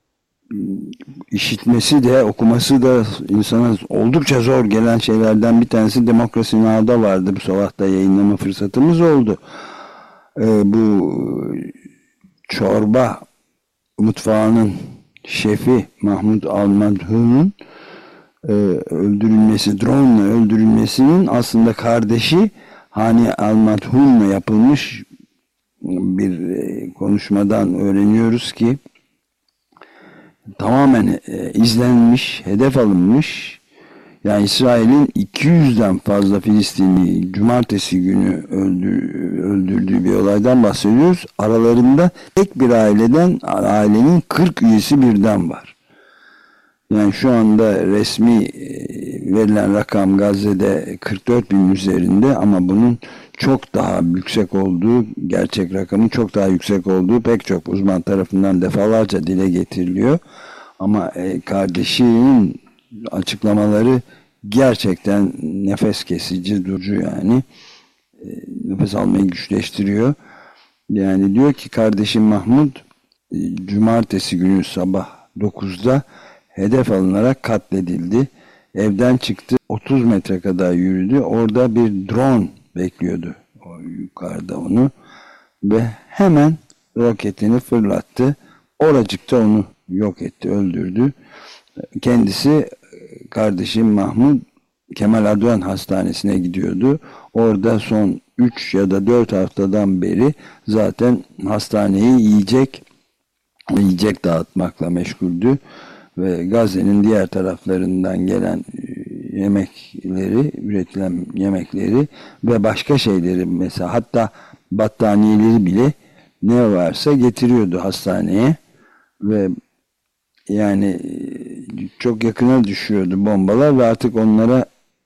işitmesi de okuması da insana oldukça zor gelen şeylerden bir tanesi. Demokrasi Now'da vardı, bu sabah da yayınlama fırsatımız oldu. Bu çorba mutfağının şefi Mahmud Al-Madhun'un öldürülmesi, drone ile öldürülmesinin aslında kardeşi Hani Al-Madhun'la yapılmış bir konuşmadan öğreniyoruz ki tamamen izlenmiş, hedef alınmış. Yani İsrail'in 200'den fazla Filistinli cumartesi günü öldürdüğü bir olaydan bahsediyoruz. Aralarında tek bir ailenin 40 üyesi birden var. Yani şu anda resmi verilen rakam Gazze'de 44 bin üzerinde, ama bunun çok daha yüksek olduğu, gerçek rakamın çok daha yüksek olduğu pek çok uzman tarafından defalarca dile getiriliyor. Ama kardeşinin açıklamaları gerçekten nefes kesici, durucu yani. Nefes almayı güçleştiriyor. Yani diyor ki kardeşim Mahmud cumartesi günü sabah 9'da hedef alınarak katledildi. Evden çıktı, 30 metre kadar yürüdü. Orada bir drone bekliyordu o yukarıda onu ve hemen roketini fırlattı. Oracıkta onu yok etti, öldürdü. Kendisi, kardeşim Mahmud, Kemal Advan Hastanesi'ne gidiyordu. Orada son 3 ya da 4 haftadan beri zaten hastaneyi yiyecek dağıtmakla meşguldü. Ve Gazze'nin diğer taraflarından gelen yemekleri, üretilen yemekleri ve başka şeyleri, mesela hatta battaniyeleri bile ne varsa getiriyordu hastaneye ve yani çok yakına düşüyordu bombalar ve artık onlara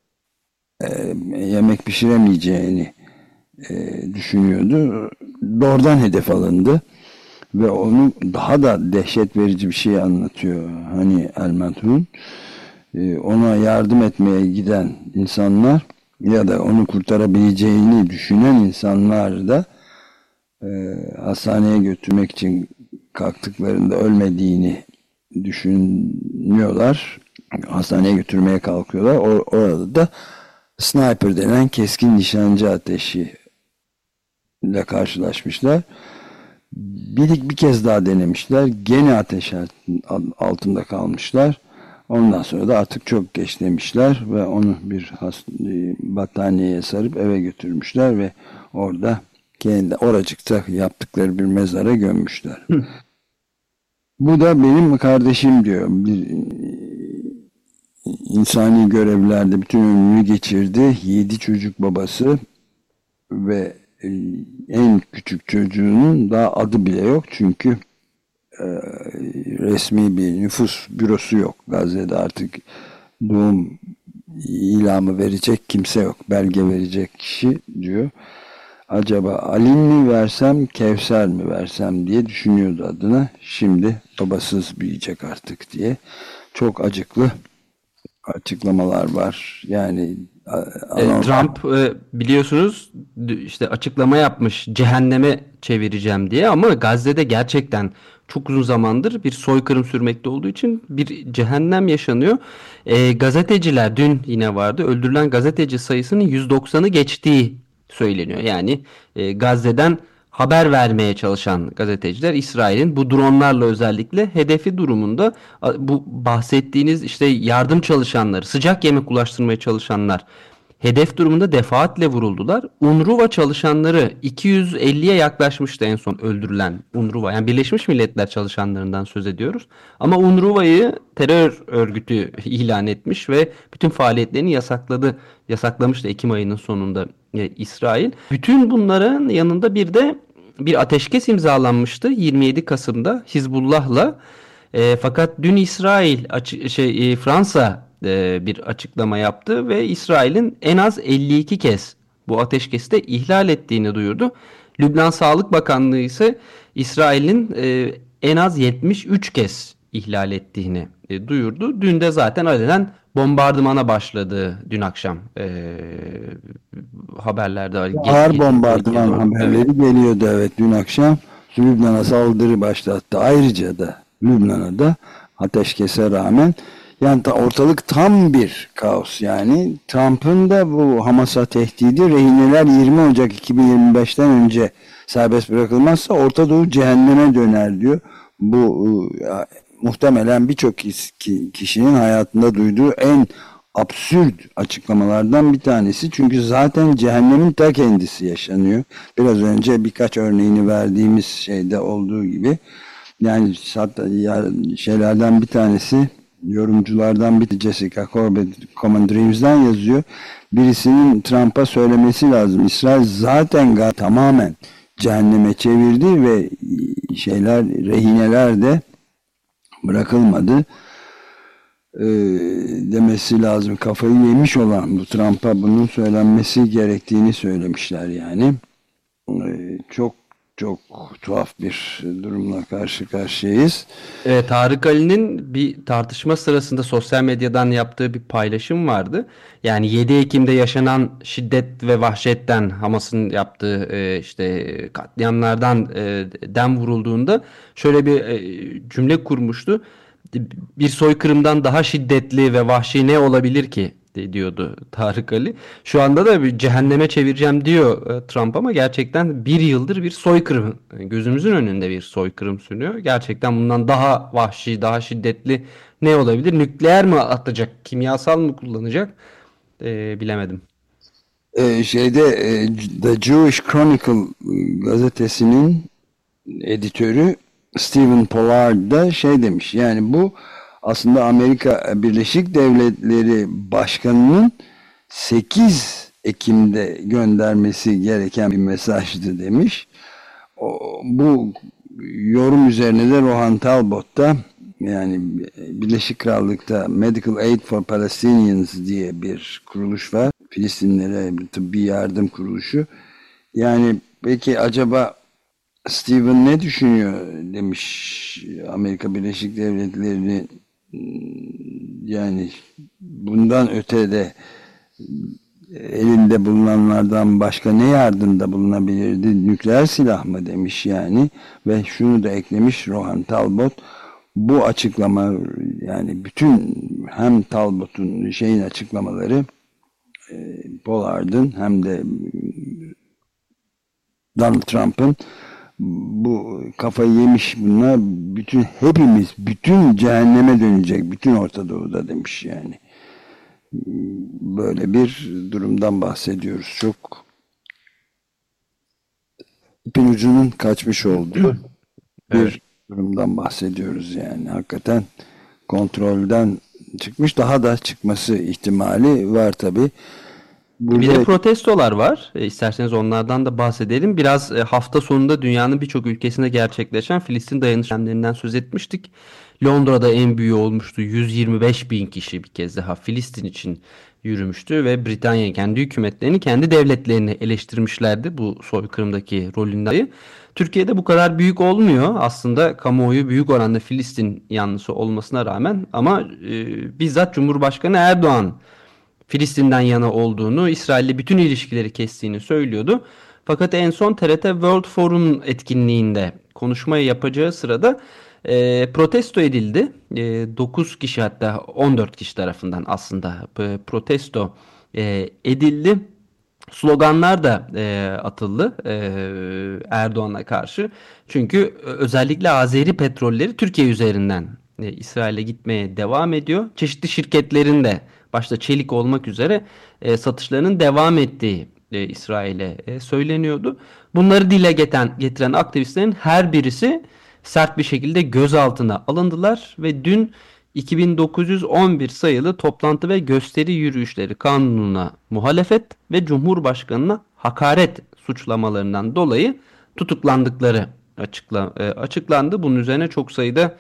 yemek pişiremeyeceğini düşünüyordu. Doğrudan hedef alındı ve onu daha da dehşet verici bir şey anlatıyor hani El-Madhun. Ona yardım etmeye giden insanlar ya da onu kurtarabileceğini düşünen insanlar da hastaneye götürmek için kalktıklarında ölmediğini düşünüyorlar. Hastaneye götürmeye kalkıyorlar. Orada da sniper denen keskin nişancı ateşi ile karşılaşmışlar. Bir kez daha denemişler. Gene ateş altında kalmışlar. Ondan sonra da artık çok geç demişler ve onu bir battaniyeye sarıp eve götürmüşler ve orada kendi oracıkta yaptıkları bir mezara gömmüşler. Bu da benim kardeşim diyor. Bir insani görevlerde bütün ömrünü geçirdi. 7 çocuk babası ve en küçük çocuğunun daha adı bile yok. Çünkü resmi bir nüfus bürosu yok. Gazze'de artık doğum ilamı verecek kimse yok. Belge verecek kişi diyor. Acaba Alim mi versem, Kevser mi versem diye düşünüyordu adına. Şimdi babasız büyüyecek artık diye. Çok acıklı açıklamalar var. Yani anons. Trump biliyorsunuz işte açıklama yapmış cehenneme çevireceğim diye ama Gazze'de gerçekten çok uzun zamandır bir soykırım sürmekte olduğu için bir cehennem yaşanıyor. Gazeteciler dün yine vardı, öldürülen gazeteci sayısının 190'ı geçtiği söyleniyor. Yani Gazze'den haber vermeye çalışan gazeteciler İsrail'in bu dronlarla özellikle hedefi durumunda bu bahsettiğiniz işte yardım çalışanları, sıcak yemek ulaştırmaya çalışanlar hedef durumunda defaatle vuruldular. UNRWA çalışanları 250'ye yaklaşmıştı en son öldürülen UNRWA. Yani Birleşmiş Milletler çalışanlarından söz ediyoruz. Ama UNRWA'yı terör örgütü ilan etmiş ve bütün faaliyetlerini yasaklamıştı Ekim ayının sonunda İsrail. Bütün bunların yanında bir de bir ateşkes imzalanmıştı 27 Kasım'da Hizbullah'la. Fakat dün İsrail Fransa bir açıklama yaptı ve İsrail'in en az 52 kez bu ateşkesi de ihlal ettiğini duyurdu. Lübnan Sağlık Bakanlığı ise İsrail'in en az 73 kez ihlal ettiğini duyurdu. Dün de zaten alenen bombardımana başladı dün akşam haberlerde Ağır bombardıman geliyor. haberleri Evet. geliyordu, evet, dün akşam. Lübnan'a saldırı başlattı. Ayrıca da Lübnan'a da ateşkese rağmen yani ortalık tam bir kaos yani. Trump'ın da bu Hamas'a tehdidi, rehineler 20 Ocak 2025'ten önce serbest bırakılmazsa Orta Doğu cehenneme döner diyor. Bu muhtemelen birçok kişinin hayatında duyduğu en absürt açıklamalardan bir tanesi. Çünkü zaten cehennemin ta kendisi yaşanıyor. Biraz önce birkaç örneğini verdiğimiz şeyde olduğu gibi. Yani hatta şeylerden bir tanesi, yorumculardan bir Jessica Corbett Common Dreams'den yazıyor. Birisinin Trump'a söylemesi lazım. İsrail zaten tamamen cehenneme çevirdi ve rehineler de bırakılmadı demesi lazım. Kafayı yemiş olan bu Trump'a bunun söylenmesi gerektiğini söylemişler yani. Çok çok tuhaf bir durumla karşı karşıyayız. Tarık Ali'nin bir tartışma sırasında sosyal medyadan yaptığı bir paylaşım vardı. Yani 7 Ekim'de yaşanan şiddet ve vahşetten Hamas'ın yaptığı işte katliamlardan dem vurulduğunda şöyle bir cümle kurmuştu. Bir soykırımdan daha şiddetli ve vahşi ne olabilir ki diyordu Tarık Ali. Şu anda da bir cehenneme çevireceğim diyor Trump ama gerçekten bir yıldır bir soykırım, gözümüzün önünde bir soykırım sürüyor. Gerçekten bundan daha vahşi, daha şiddetli ne olabilir? Nükleer mi atacak, kimyasal mı kullanacak? Bilemedim. The Jewish Chronicle gazetesinin editörü Stephen Pollard da demiş. Yani bu aslında Amerika Birleşik Devletleri Başkanı'nın 8 Ekim'de göndermesi gereken bir mesajdı demiş. Bu yorum üzerine de Rohan Talbot da, yani Birleşik Krallık'ta Medical Aid for Palestinians diye bir kuruluş var. Filistinlere tıbbi yardım kuruluşu. Yani peki acaba Steven ne düşünüyor demiş, Amerika Birleşik Devletleri'nin yani bundan öte de elinde bulunanlardan başka ne yardımda bulunabilirdi? Nükleer silah mı demiş yani. Ve şunu da eklemiş Rohan Talbot. Bu açıklama, yani bütün hem Talbot'un açıklamaları, Pollard'ın hem de Donald Trump'ın bu kafayı yemiş bunlar, bütün cehenneme dönecek bütün Orta Doğu'da demiş yani. Böyle bir durumdan bahsediyoruz. Çok ipin ucunun kaçmış olduğu bir durumdan bahsediyoruz yani. Hakikaten kontrolden çıkmış, daha da çıkması ihtimali var tabii. Bir de protestolar var. İsterseniz onlardan da bahsedelim. Biraz hafta sonunda dünyanın birçok ülkesinde gerçekleşen Filistin dayanış eylemlerinden söz etmiştik. Londra'da en büyüğü olmuştu. 125 bin kişi bir kez daha Filistin için yürümüştü ve Britanya kendi hükümetlerini, kendi devletlerini eleştirmişlerdi bu soykırımdaki rolünden dolayı. Türkiye'de bu kadar büyük olmuyor. Aslında kamuoyu büyük oranda Filistin yanlısı olmasına rağmen ama bizzat Cumhurbaşkanı Erdoğan Filistin'den yana olduğunu, İsrail'le bütün ilişkileri kestiğini söylüyordu. Fakat en son TRT World Forum etkinliğinde konuşmayı yapacağı sırada protesto edildi. 9 kişi, hatta 14 kişi tarafından aslında protesto edildi. Sloganlar da atıldı Erdoğan'a karşı. Çünkü özellikle Azeri petrolleri Türkiye üzerinden İsrail'e gitmeye devam ediyor. Çeşitli şirketlerin de başta Çelik olmak üzere satışlarının devam ettiği İsrail'e söyleniyordu. Bunları dile getiren aktivistlerin her birisi sert bir şekilde gözaltına alındılar ve dün 2911 sayılı toplantı ve gösteri yürüyüşleri kanununa muhalefet ve Cumhurbaşkanına hakaret suçlamalarından dolayı tutuklandıkları açıklandı. Bunun üzerine çok sayıda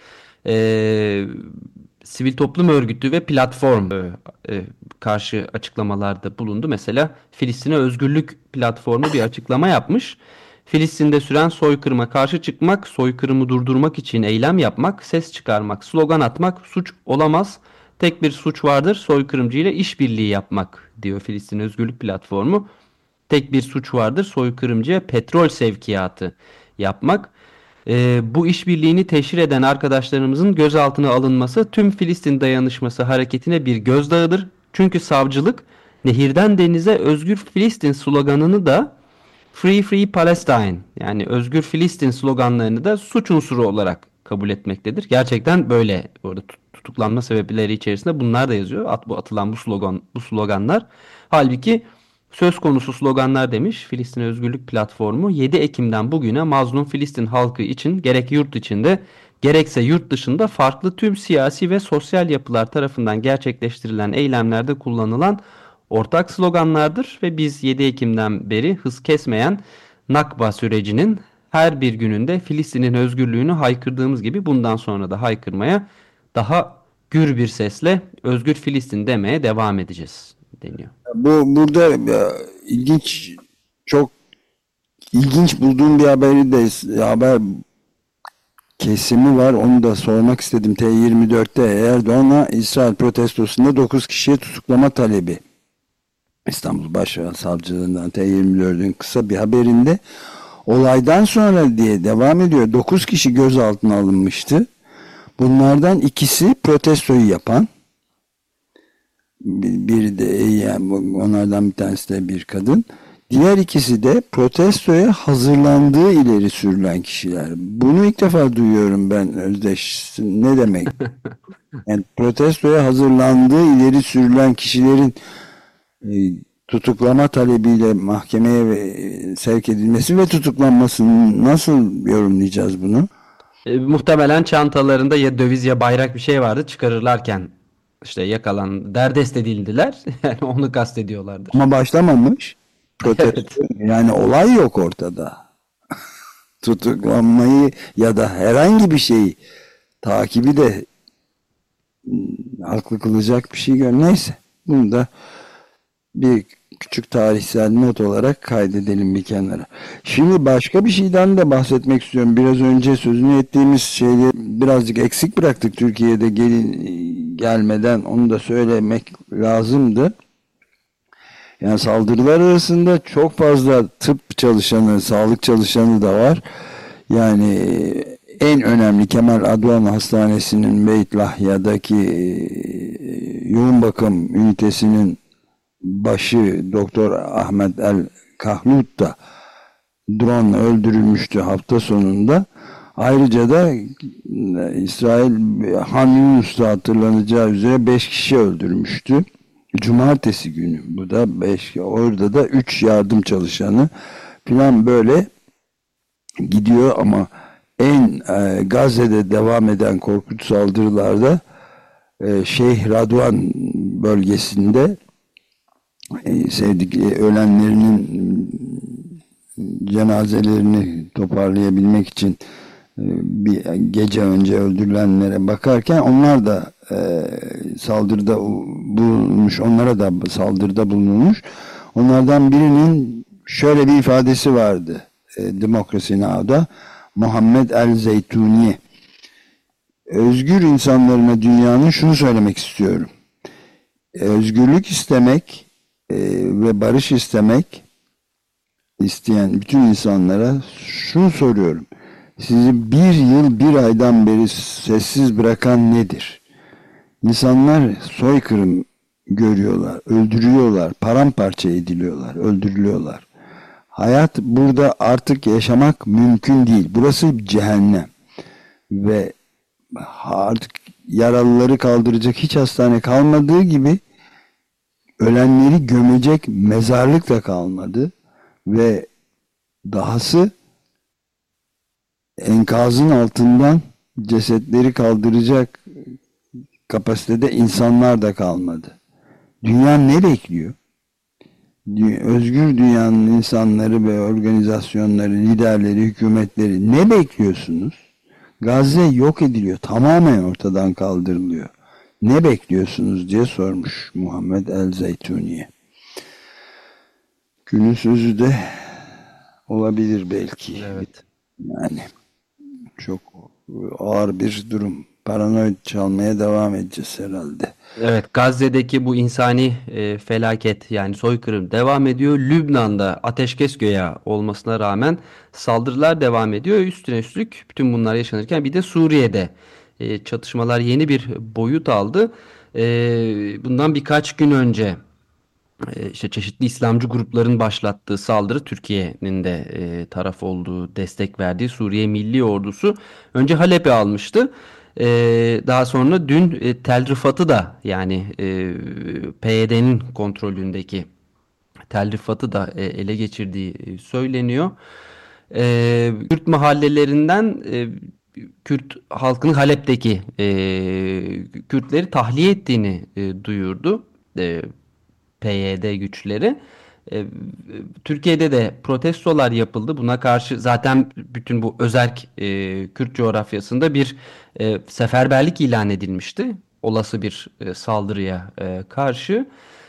sivil toplum örgütü ve platform karşı açıklamalarda bulundu. Mesela Filistin'e Özgürlük Platformu bir açıklama yapmış. Filistin'de süren soykırıma karşı çıkmak, soykırımı durdurmak için eylem yapmak, ses çıkarmak, slogan atmak suç olamaz. Tek bir suç vardır, soykırımcı ile işbirliği yapmak, diyor Filistin Özgürlük Platformu. Tek bir suç vardır, soykırımcıya petrol sevkiyatı yapmak. Bu işbirliğini teşhir eden arkadaşlarımızın gözaltına alınması tüm Filistin dayanışması hareketine bir gözdağıdır. Çünkü savcılık nehirden denize özgür Filistin sloganını da Free Free Palestine, yani Özgür Filistin sloganlarını da suç unsuru olarak kabul etmektedir. Gerçekten böyle. Bu arada tutuklanma sebepleri içerisinde bunlar da yazıyor. Bu atılan bu sloganlar. Halbuki söz konusu sloganlar, demiş Filistin Özgürlük Platformu, 7 Ekim'den bugüne mazlum Filistin halkı için gerek yurt içinde gerekse yurt dışında farklı tüm siyasi ve sosyal yapılar tarafından gerçekleştirilen eylemlerde kullanılan ortak sloganlardır ve biz 7 Ekim'den beri hız kesmeyen Nakba sürecinin her bir gününde Filistin'in özgürlüğünü haykırdığımız gibi bundan sonra da haykırmaya, daha gür bir sesle özgür Filistin demeye devam edeceğiz deniyor. Burada çok ilginç bulduğum bir haber kesimi var. Onu da sormak istedim. T24'te Erdoğan'a İsrail protestosunda 9 kişiye tutuklama talebi. İstanbul Başsavcılığından T24'ün kısa bir haberinde olaydan sonra diye devam ediyor. 9 kişi gözaltına alınmıştı. Bunlardan ikisi protestoyu yapan. Biri de, yani onlardan bir tanesi de bir kadın. Diğer ikisi de protestoya hazırlandığı ileri sürülen kişiler. Bunu ilk defa duyuyorum ben, Özdeş. Ne demek? Yani protestoya hazırlandığı ileri sürülen kişilerin tutuklama talebiyle mahkemeye sevk edilmesi ve tutuklanmasını nasıl yorumlayacağız bunu? Muhtemelen çantalarında ya döviz ya bayrak bir şey vardı. Çıkarırlarken işte derdest edildiler. Yani onu kastediyorlardır. Ama başlamamış protesto. Yani olay yok ortada. Tutuklanmayı ya da herhangi bir şeyi takibi de haklı kılacak bir şey neyse. Bunu da bir küçük tarihsel not olarak kaydedelim bir kenara. Şimdi başka bir şeyden de bahsetmek istiyorum. Biraz önce sözünü ettiğimiz şeyleri birazcık eksik bıraktık Türkiye'de gelmeden, onu da söylemek lazımdı. Yani saldırılar arasında çok fazla tıp çalışanı, sağlık çalışanı da var. Yani en önemli Kemal Advan Hastanesi'nin Beit Lahya'daki yoğun bakım ünitesinin başı Doktor Ahmet El Kahlut da drone öldürülmüştü hafta sonunda. Ayrıca da İsrail Han Yunus'ta hatırlanacağı üzere 5 kişi öldürmüştü. Cumartesi günü. Bu da 5, orada da 3 yardım çalışanı falan böyle gidiyor ama Gazze'de devam eden korkunç saldırılarda Şeyh Radwan bölgesinde sevdikleri ölenlerinin cenazelerini toparlayabilmek için bir gece önce öldürülenlere bakarken onlar da saldırıda bulunmuş, onlara da saldırıda bulunmuş. Onlardan birinin şöyle bir ifadesi vardı Demokrasi Now'da, Muhammed El Zeytuni. Özgür insanlarına dünyanın şunu söylemek istiyorum. özgürlük istemek ve barış istemek isteyen bütün insanlara şunu soruyorum. Sizi bir yıl bir aydan beri sessiz bırakan nedir? İnsanlar soykırım görüyorlar, öldürüyorlar, paramparça ediliyorlar, öldürülüyorlar. Hayat burada artık yaşamak mümkün değil. Burası cehennem. Ve artık yaralıları kaldıracak hiç hastane kalmadığı gibi ölenleri gömecek mezarlık da kalmadı. Ve dahası enkazın altından cesetleri kaldıracak kapasitede insanlar da kalmadı. Dünya ne bekliyor? Özgür dünyanın insanları ve organizasyonları, liderleri, hükümetleri ne bekliyorsunuz? Gazze yok ediliyor, tamamen ortadan kaldırılıyor. Ne bekliyorsunuz diye sormuş Muhammed El Zeytuni'ye. Günün sözü de olabilir belki. Evet. Yani çok ağır bir durum. Paranoid çalmaya devam edeceğiz herhalde. Evet, Gazze'deki bu insani felaket yani soykırım devam ediyor. Lübnan'da ateşkes göya olmasına rağmen saldırılar devam ediyor. Üstüne üstlük bütün bunlar yaşanırken bir de Suriye'de çatışmalar yeni bir boyut aldı. Bundan birkaç gün önce işte çeşitli İslamcı grupların başlattığı saldırı Türkiye'nin de taraf olduğu, destek verdiği Suriye Milli Ordusu önce Halep'i almıştı. Daha sonra dün Tel Rifat'ı da yani PYD'nin kontrolündeki Tel Rifat'ı da ele geçirdiği söyleniyor. Kürt mahallelerinden Kürt halkının Halep'teki Kürtleri tahliye ettiğini duyurdu. PYD güçleri. E, Türkiye'de de protestolar yapıldı. Buna karşı zaten bütün bu özerk Kürt coğrafyasında bir seferberlik ilan edilmişti. Olası bir saldırıya karşı.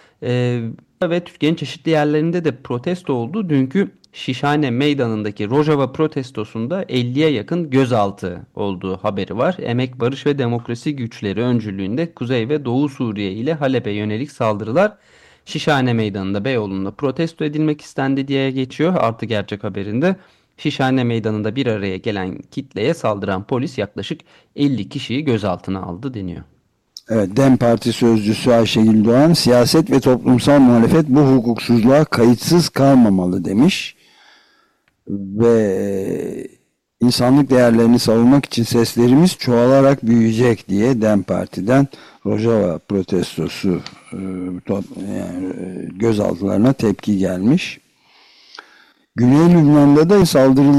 Ve Türkiye'nin çeşitli yerlerinde de protesto oldu. Dünkü Şişhane Meydanı'ndaki Rojava protestosunda 50'ye yakın gözaltı olduğu haberi var. Emek, Barış ve Demokrasi güçleri öncülüğünde Kuzey ve Doğu Suriye ile Halep'e yönelik saldırılar Şişhane Meydanı'nda Beyoğlu'nda protesto edilmek istendi diye geçiyor Artı Gerçek haberinde. Şişhane Meydanı'nda bir araya gelen kitleye saldıran polis yaklaşık 50 kişiyi gözaltına aldı deniyor. Evet, DEM Parti sözcüsü Ayşegül Doğan, siyaset ve toplumsal muhalefet bu hukuksuzluğa kayıtsız kalmamalı demiş. Ve insanlık değerlerini savunmak için seslerimiz çoğalarak büyüyecek diye DEM Parti'den Rojava protestosu yani gözaltılarına tepki gelmiş. Güney Lübnan'da da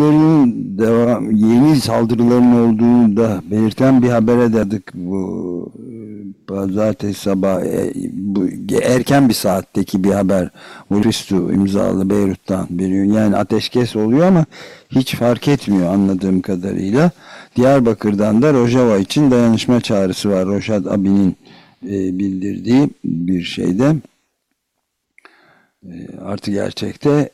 yeni saldırıların olduğunu da belirten bir habere dadık bu pazartesi sabah bu erken bir saatteki bir haber. Uristu imzalı Beyrut'tan veriyor. Yani ateşkes oluyor ama hiç fark etmiyor anladığım kadarıyla. Diyarbakır'dan da Rojava için dayanışma çağrısı var. Roşad Abi'nin bildirdiği bir şeyde. Artı Gerçek'te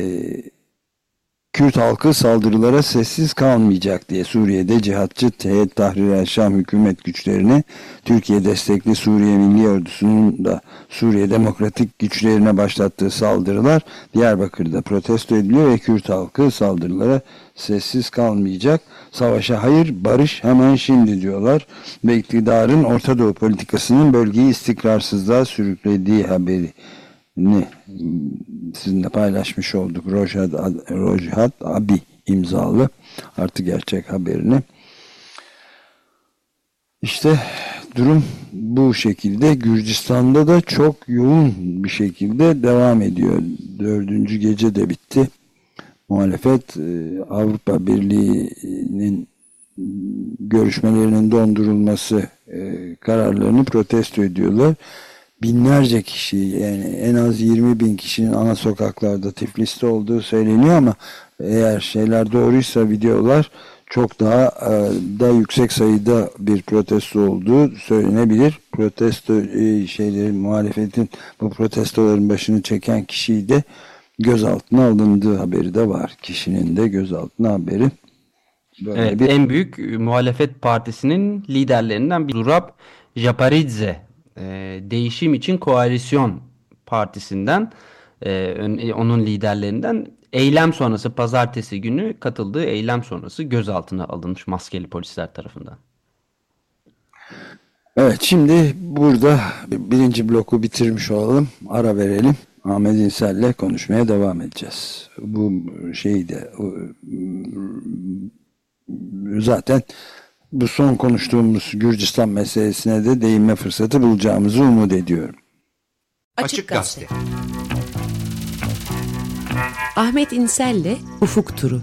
Kürt halkı saldırılara sessiz kalmayacak diye Suriye'de cihatçı Heyet Tahrir el-Şam hükümet güçlerini Türkiye destekli Suriye Milli Ordusu'nun da Suriye Demokratik güçlerine başlattığı saldırılar Diyarbakır'da protesto ediliyor ve Kürt halkı saldırılara sessiz kalmayacak. Savaşa hayır, barış hemen şimdi diyorlar ve iktidarın Orta Doğu politikasının bölgeyi istikrarsızlığa sürüklediği haberi sizinle paylaşmış olduk. Rojhat Abi imzalı Artı Gerçek haberini. İşte durum bu şekilde. Gürcistan'da da çok yoğun bir şekilde devam ediyor. 4. gece de bitti. Muhalefet Avrupa Birliği'nin görüşmelerinin dondurulması kararlarını protesto ediyorlar. Binlerce kişi yani en az 20 bin kişinin ana sokaklarda Tiflis'te olduğu söyleniyor ama eğer şeyler doğruysa videolar çok daha da yüksek sayıda bir protesto olduğu söylenebilir. Protesto muhalefetin bu protestoların başını çeken kişiyi de gözaltına alındığı haberi de var. Kişinin de gözaltına haberi. Böyle evet, en büyük muhalefet partisinin liderlerinden bir Zurab Japaridze Değişim için Koalisyon Partisi'nden, onun liderlerinden, eylem sonrası pazartesi günü katıldığı eylem sonrası gözaltına alınmış maskeli polisler tarafından. Evet, şimdi burada birinci bloku bitirmiş olalım. Ara verelim. Ahmet İnsel'le konuşmaya devam edeceğiz. Bu şeyi de zaten bu son konuştuğumuz Gürcistan meselesine de değinme fırsatı bulacağımızı umut ediyorum. Açık Gazete. Ahmet İnsel'le Ufuk Turu.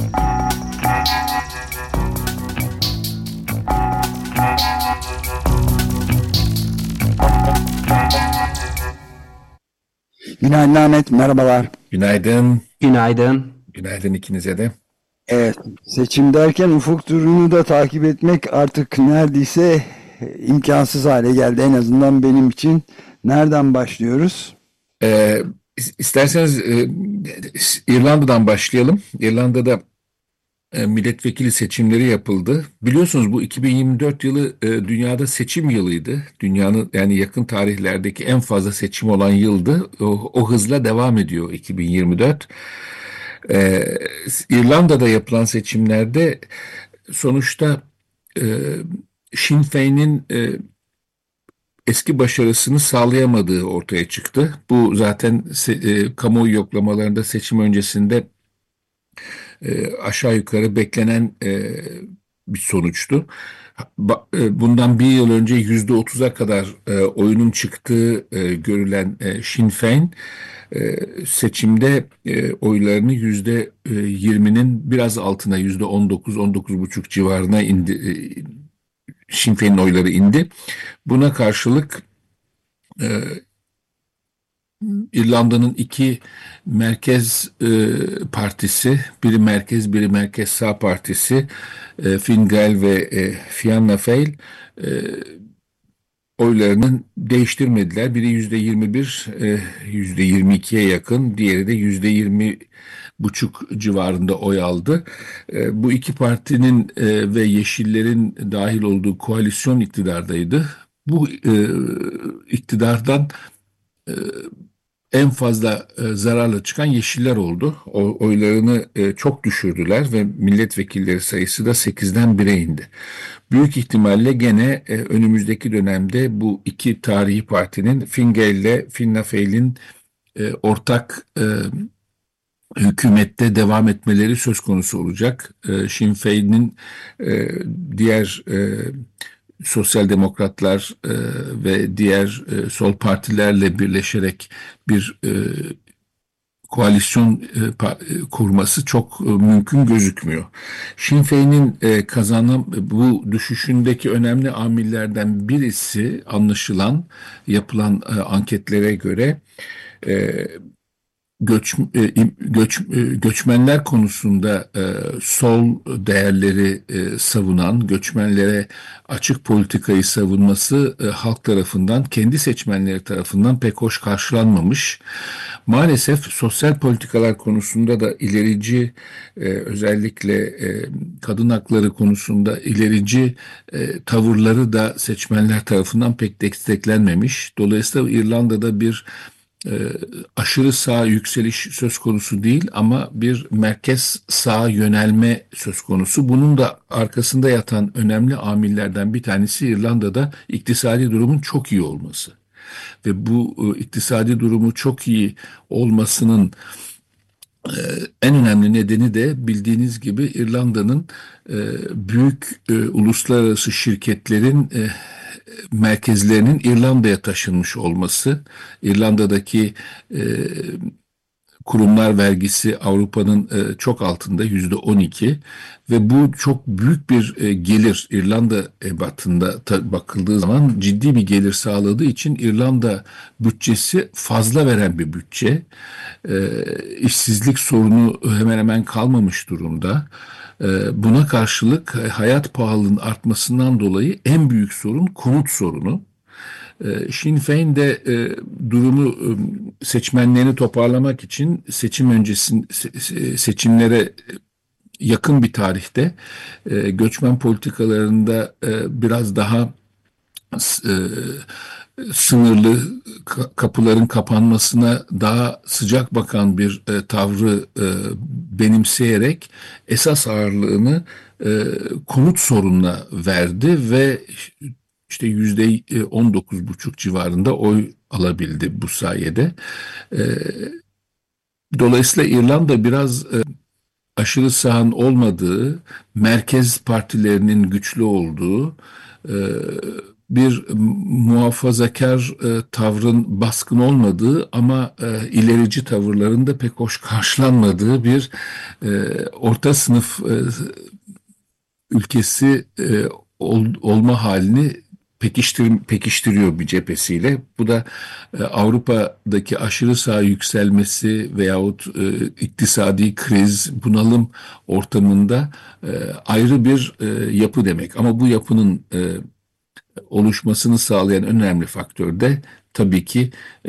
Günaydın Ahmet, merhabalar. Günaydın. Günaydın. Günaydın ikinize de. Evet, seçim derken Ufuk Turu'nu da takip etmek artık neredeyse imkansız hale geldi. En azından benim için. Nereden başlıyoruz? İsterseniz İrlanda'dan başlayalım. İrlanda'da milletvekili seçimleri yapıldı. Biliyorsunuz bu 2024 yılı dünyada seçim yılıydı. Dünyanın yani yakın tarihlerdeki en fazla seçim olan yıldı. O hızla devam ediyor 2024. İrlanda'da yapılan seçimlerde sonuçta e, Sinn Féin'in eski başarısını sağlayamadığı ortaya çıktı. Bu zaten kamuoyu yoklamalarında seçim öncesinde aşağı yukarı beklenen bir sonuçtu. Bundan bir yıl önce %30'a kadar oyunun çıktığı görülen Sinn Féin seçimde oylarını %20'nin biraz altına %19-19,5 civarına indi. Sinn Féin'in oyları indi. Buna karşılık e, İrlanda'nın iki merkez partisi, biri merkez, biri merkez sağ partisi, Fine Gael ve Fianna Fáil e, oylarını değiştirmediler. Biri %21, %22'ye yakın, diğeri de %20,5 civarında oy aldı. Bu iki partinin ve Yeşillerin dahil olduğu koalisyon iktidardaydı. Bu iktidardan e, en fazla zararla çıkan Yeşiller oldu. Oylarını çok düşürdüler ve milletvekilleri sayısı da 8'den 1'e indi. Büyük ihtimalle gene önümüzdeki dönemde bu iki tarihi partinin Fine Gael ile Fianna Fáil'in ortak hükümette devam etmeleri söz konusu olacak. Sinn Féin'in diğer sosyal demokratlar ve diğer sol partilerle birleşerek bir koalisyon kurması çok mümkün gözükmüyor. Sinn Féin'in bu düşüşündeki önemli amillerden birisi anlaşılan yapılan anketlere göre e, göçmenler konusunda sol değerleri savunan, göçmenlere açık politikayı savunması halk tarafından, kendi seçmenleri tarafından pek hoş karşılanmamış. Maalesef sosyal politikalar konusunda da ilerici, özellikle kadın hakları konusunda ilerici tavırları da seçmenler tarafından pek desteklenmemiş. Dolayısıyla İrlanda'da bir aşırı sağ yükseliş söz konusu değil ama bir merkez sağa yönelme söz konusu. Bunun da arkasında yatan önemli amillerden bir tanesi İrlanda'da iktisadi durumun çok iyi olması. Ve bu iktisadi durumu çok iyi olmasının en önemli nedeni de bildiğiniz gibi İrlanda'nın büyük uluslararası şirketlerin merkezlerinin İrlanda'ya taşınmış olması, İrlanda'daki kurumlar vergisi Avrupa'nın çok altında %12 ve bu çok büyük bir gelir İrlanda ebatında bakıldığı zaman ciddi bir gelir sağladığı için İrlanda bütçesi fazla veren bir bütçe. İşsizlik sorunu hemen hemen kalmamış durumda. Buna karşılık hayat pahalılığının artmasından dolayı en büyük sorun konut sorunu. Sinn Féin de durumu seçmenlerini toparlamak için seçimlere yakın bir tarihte göçmen politikalarında biraz daha sınırlı, kapıların kapanmasına daha sıcak bakan bir tavrı benimseyerek esas ağırlığını konut sorununa verdi ve işte %19,5 civarında oy alabildi bu sayede. E, Dolayısıyla İrlanda biraz aşırı sağın olmadığı, merkez partilerinin güçlü olduğu, e, bir muhafazakar tavrın baskın olmadığı ama ilerici tavırların da pek hoş karşılanmadığı bir orta sınıf ülkesi olma halini pekiştiriyor bir cephesiyle. Bu da Avrupa'daki aşırı sağ yükselmesi veyahut iktisadi kriz, bunalım ortamında ayrı bir yapı demek. Ama bu yapının oluşmasını sağlayan önemli faktör de tabii ki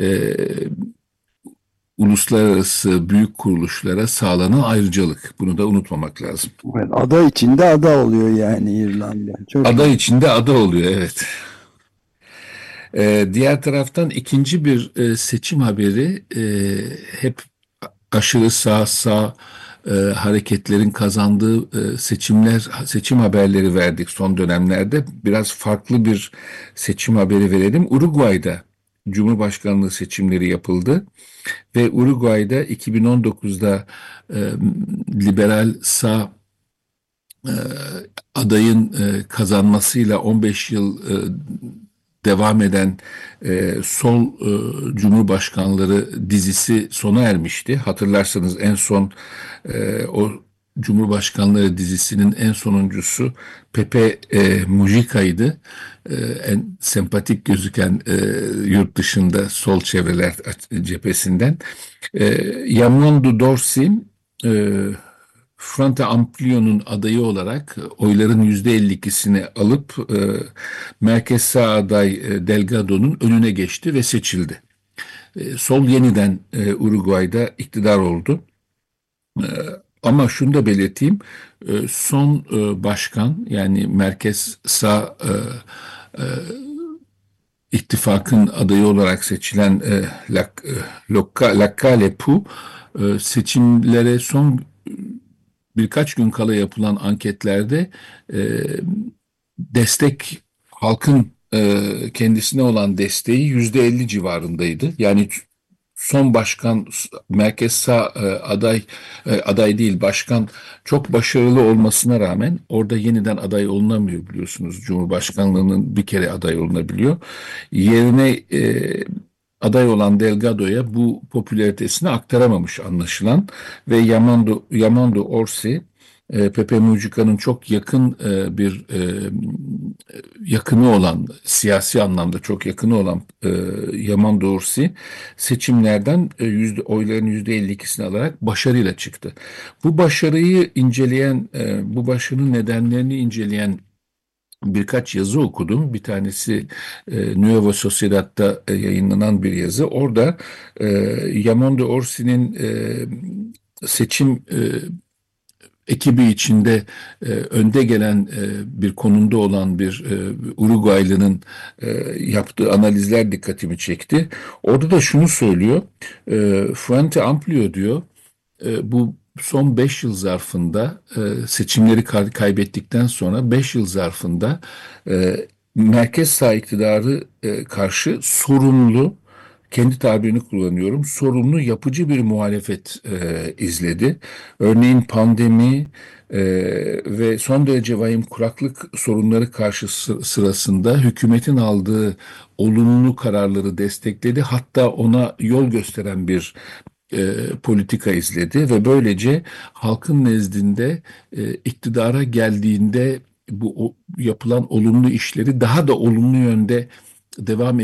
uluslararası büyük kuruluşlara sağlanan ayrıcalık. Bunu da unutmamak lazım. Evet, ada içinde ada oluyor yani İrlanda. Çok Ada iyi. içinde ada oluyor, evet. Diğer taraftan ikinci bir seçim haberi, hep aşırı sağ hareketlerin kazandığı seçim haberleri verdik son dönemlerde. Biraz farklı bir seçim haberi verelim. Uruguay'da Cumhurbaşkanlığı seçimleri yapıldı ve Uruguay'da 2019'da liberal sağ e, adayın kazanmasıyla 15 yıl devam eden sol Cumhurbaşkanları dizisi sona ermişti. Hatırlarsanız en son o Cumhurbaşkanları dizisinin en sonuncusu Pepe Mujica'ydı. En sempatik gözüken yurt dışında sol çevreler cephesinden. Yamondo Dorsey Frente Amplio'nun adayı olarak oyların %52'sini alıp merkez sağ aday Delgado'nun önüne geçti ve seçildi. Sol yeniden Uruguay'da iktidar oldu. E, Ama şunu da belirteyim, son başkan, yani merkez sağ ittifakın adayı olarak seçilen Lacalle Pou, seçimlere son birkaç gün kala yapılan anketlerde e, destek, halkın kendisine olan desteği %50 civarındaydı. Yani son başkan, merkez sağ aday değil başkan, çok başarılı olmasına rağmen orada yeniden aday olunamıyor, biliyorsunuz. Cumhurbaşkanlığının bir kere aday olunabiliyor. Yerine aday olan Delgado'ya bu popülaritesini aktaramamış anlaşılan ve Yamondo Orsi, Pepe Mujica'nın çok yakın bir yakını olan, siyasi anlamda çok yakını olan Yamondo Orsi seçimlerden oyların %52'sini alarak başarıyla çıktı. Bu başarıyı inceleyen, bu başarının nedenlerini inceleyen birkaç yazı okudum. Bir tanesi Nueva Sociedad'da yayınlanan bir yazı. Orada Yamondo Orsi'nin seçim ekibi içinde önde gelen bir konumda olan bir Uruguaylı'nın yaptığı analizler dikkatimi çekti. Orada da şunu söylüyor. Frente Amplio diyor, bu son 5 yıl zarfında seçimleri kaybettikten sonra 5 yıl zarfında merkez sağ iktidarı karşı sorumlu, kendi tabirini kullanıyorum, sorumlu yapıcı bir muhalefet izledi. Örneğin pandemi ve son derece vahim kuraklık sorunları sırasında hükümetin aldığı olumlu kararları destekledi. Hatta ona yol gösteren bir politika izledi ve böylece halkın nezdinde iktidara geldiğinde yapılan olumlu işleri daha da olumlu yönde devam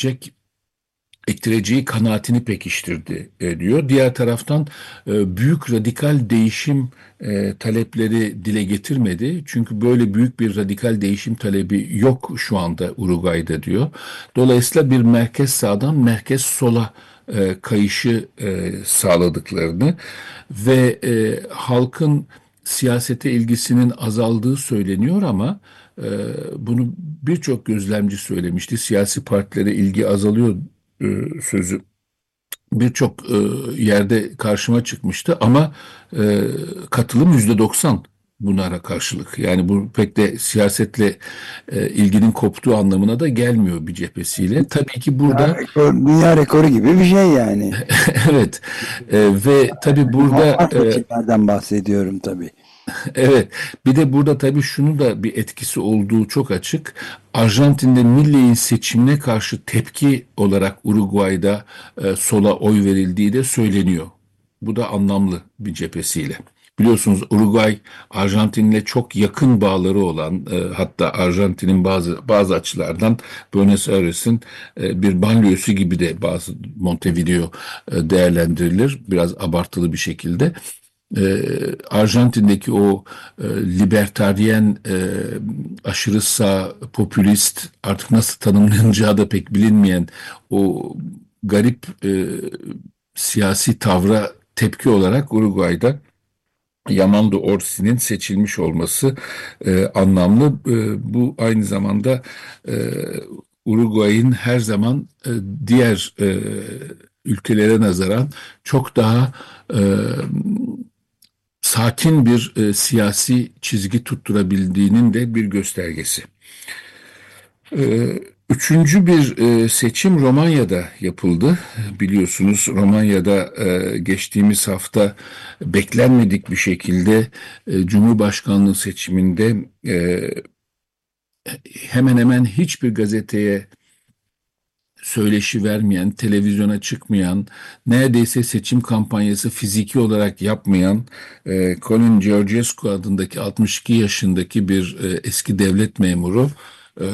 ettireceği kanaatini pekiştirdi diyor. Diğer taraftan büyük radikal değişim talepleri dile getirmedi. Çünkü böyle büyük bir radikal değişim talebi yok şu anda Uruguay'da diyor. Dolayısıyla bir merkez sağdan merkez sola kayışı sağladıklarını ve halkın siyasete ilgisinin azaldığı söyleniyor ama bunu birçok gözlemci söylemişti. Siyasi partilere ilgi azalıyor sözü birçok yerde karşıma çıkmıştı ama katılım %90 bunlara karşılık. Yani bu pek de siyasetle ilginin koptuğu anlamına da gelmiyor bir cephesiyle. Tabii ki burada Dünya rekoru gibi bir şey yani. evet, ve tabii burada Normal seçimlerden bahsediyorum tabii. evet, bir de burada tabii şunu da bir etkisi olduğu çok açık. Arjantin'de Millei'in seçimine karşı tepki olarak Uruguay'da sola oy verildiği de söyleniyor. Bu da anlamlı bir cephesiyle. Biliyorsunuz Uruguay Arjantin'le çok yakın bağları olan, hatta Arjantin'in bazı açılardan Buenos Aires'in bir banliyösü gibi de bazı Montevideo değerlendirilir biraz abartılı bir şekilde. Arjantin'deki o libertaryen, aşırı sağ, popülist, artık nasıl tanımlanacağı da pek bilinmeyen o garip siyasi tavra tepki olarak Uruguay'da Yamando Orsi'nin seçilmiş olması anlamlı. Bu aynı zamanda e, Uruguay'ın her zaman diğer ülkelere nazaran çok daha sakin bir siyasi çizgi tutturabildiğinin de bir göstergesi. Üçüncü bir seçim Romanya'da yapıldı. Biliyorsunuz Romanya'da geçtiğimiz hafta beklenmedik bir şekilde Cumhurbaşkanlığı seçiminde hemen hemen hiçbir gazeteye söyleşi vermeyen, televizyona çıkmayan, neredeyse seçim kampanyası fiziki olarak yapmayan Colin Georgescu adındaki 62 yaşındaki bir eski devlet memuru e,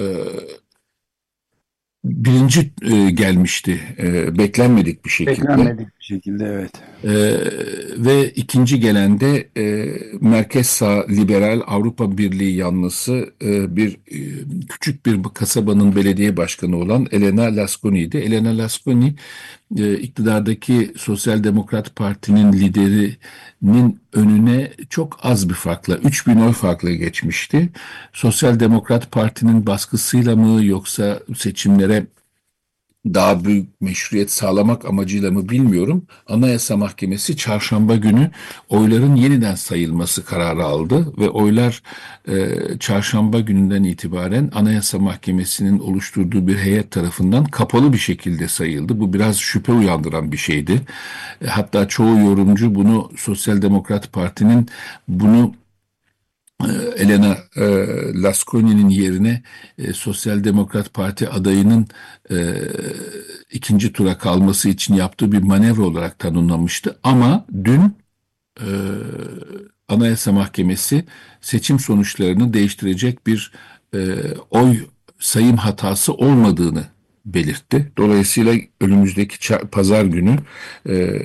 birinci gelmişti beklenmedik bir şekilde. Beklenmedik bir şekilde, evet. Ve ikinci gelen de Merkez Sağ Liberal Avrupa Birliği yanlısı küçük bir kasabanın belediye başkanı olan Elena Lasconi'ydi. Elena Lasconi iktidardaki Sosyal Demokrat Parti'nin liderinin önüne çok az bir farkla, 3.000 oy farkla geçmişti. Sosyal Demokrat Parti'nin baskısıyla mı yoksa seçimlere daha büyük meşruiyet sağlamak amacıyla mı bilmiyorum. Anayasa Mahkemesi çarşamba günü oyların yeniden sayılması kararı aldı ve oylar çarşamba gününden itibaren Anayasa Mahkemesi'nin oluşturduğu bir heyet tarafından kapalı bir şekilde sayıldı. Bu biraz şüphe uyandıran bir şeydi. Hatta çoğu yorumcu bunu Sosyal Demokrat Parti'nin bunu Elena Lasconi'nin yerine Sosyal Demokrat Parti adayının ikinci tura kalması için yaptığı bir manevra olarak tanımlamıştı. Ama dün e, Anayasa Mahkemesi seçim sonuçlarını değiştirecek bir oy sayım hatası olmadığını belirtti. Dolayısıyla önümüzdeki pazar günü e,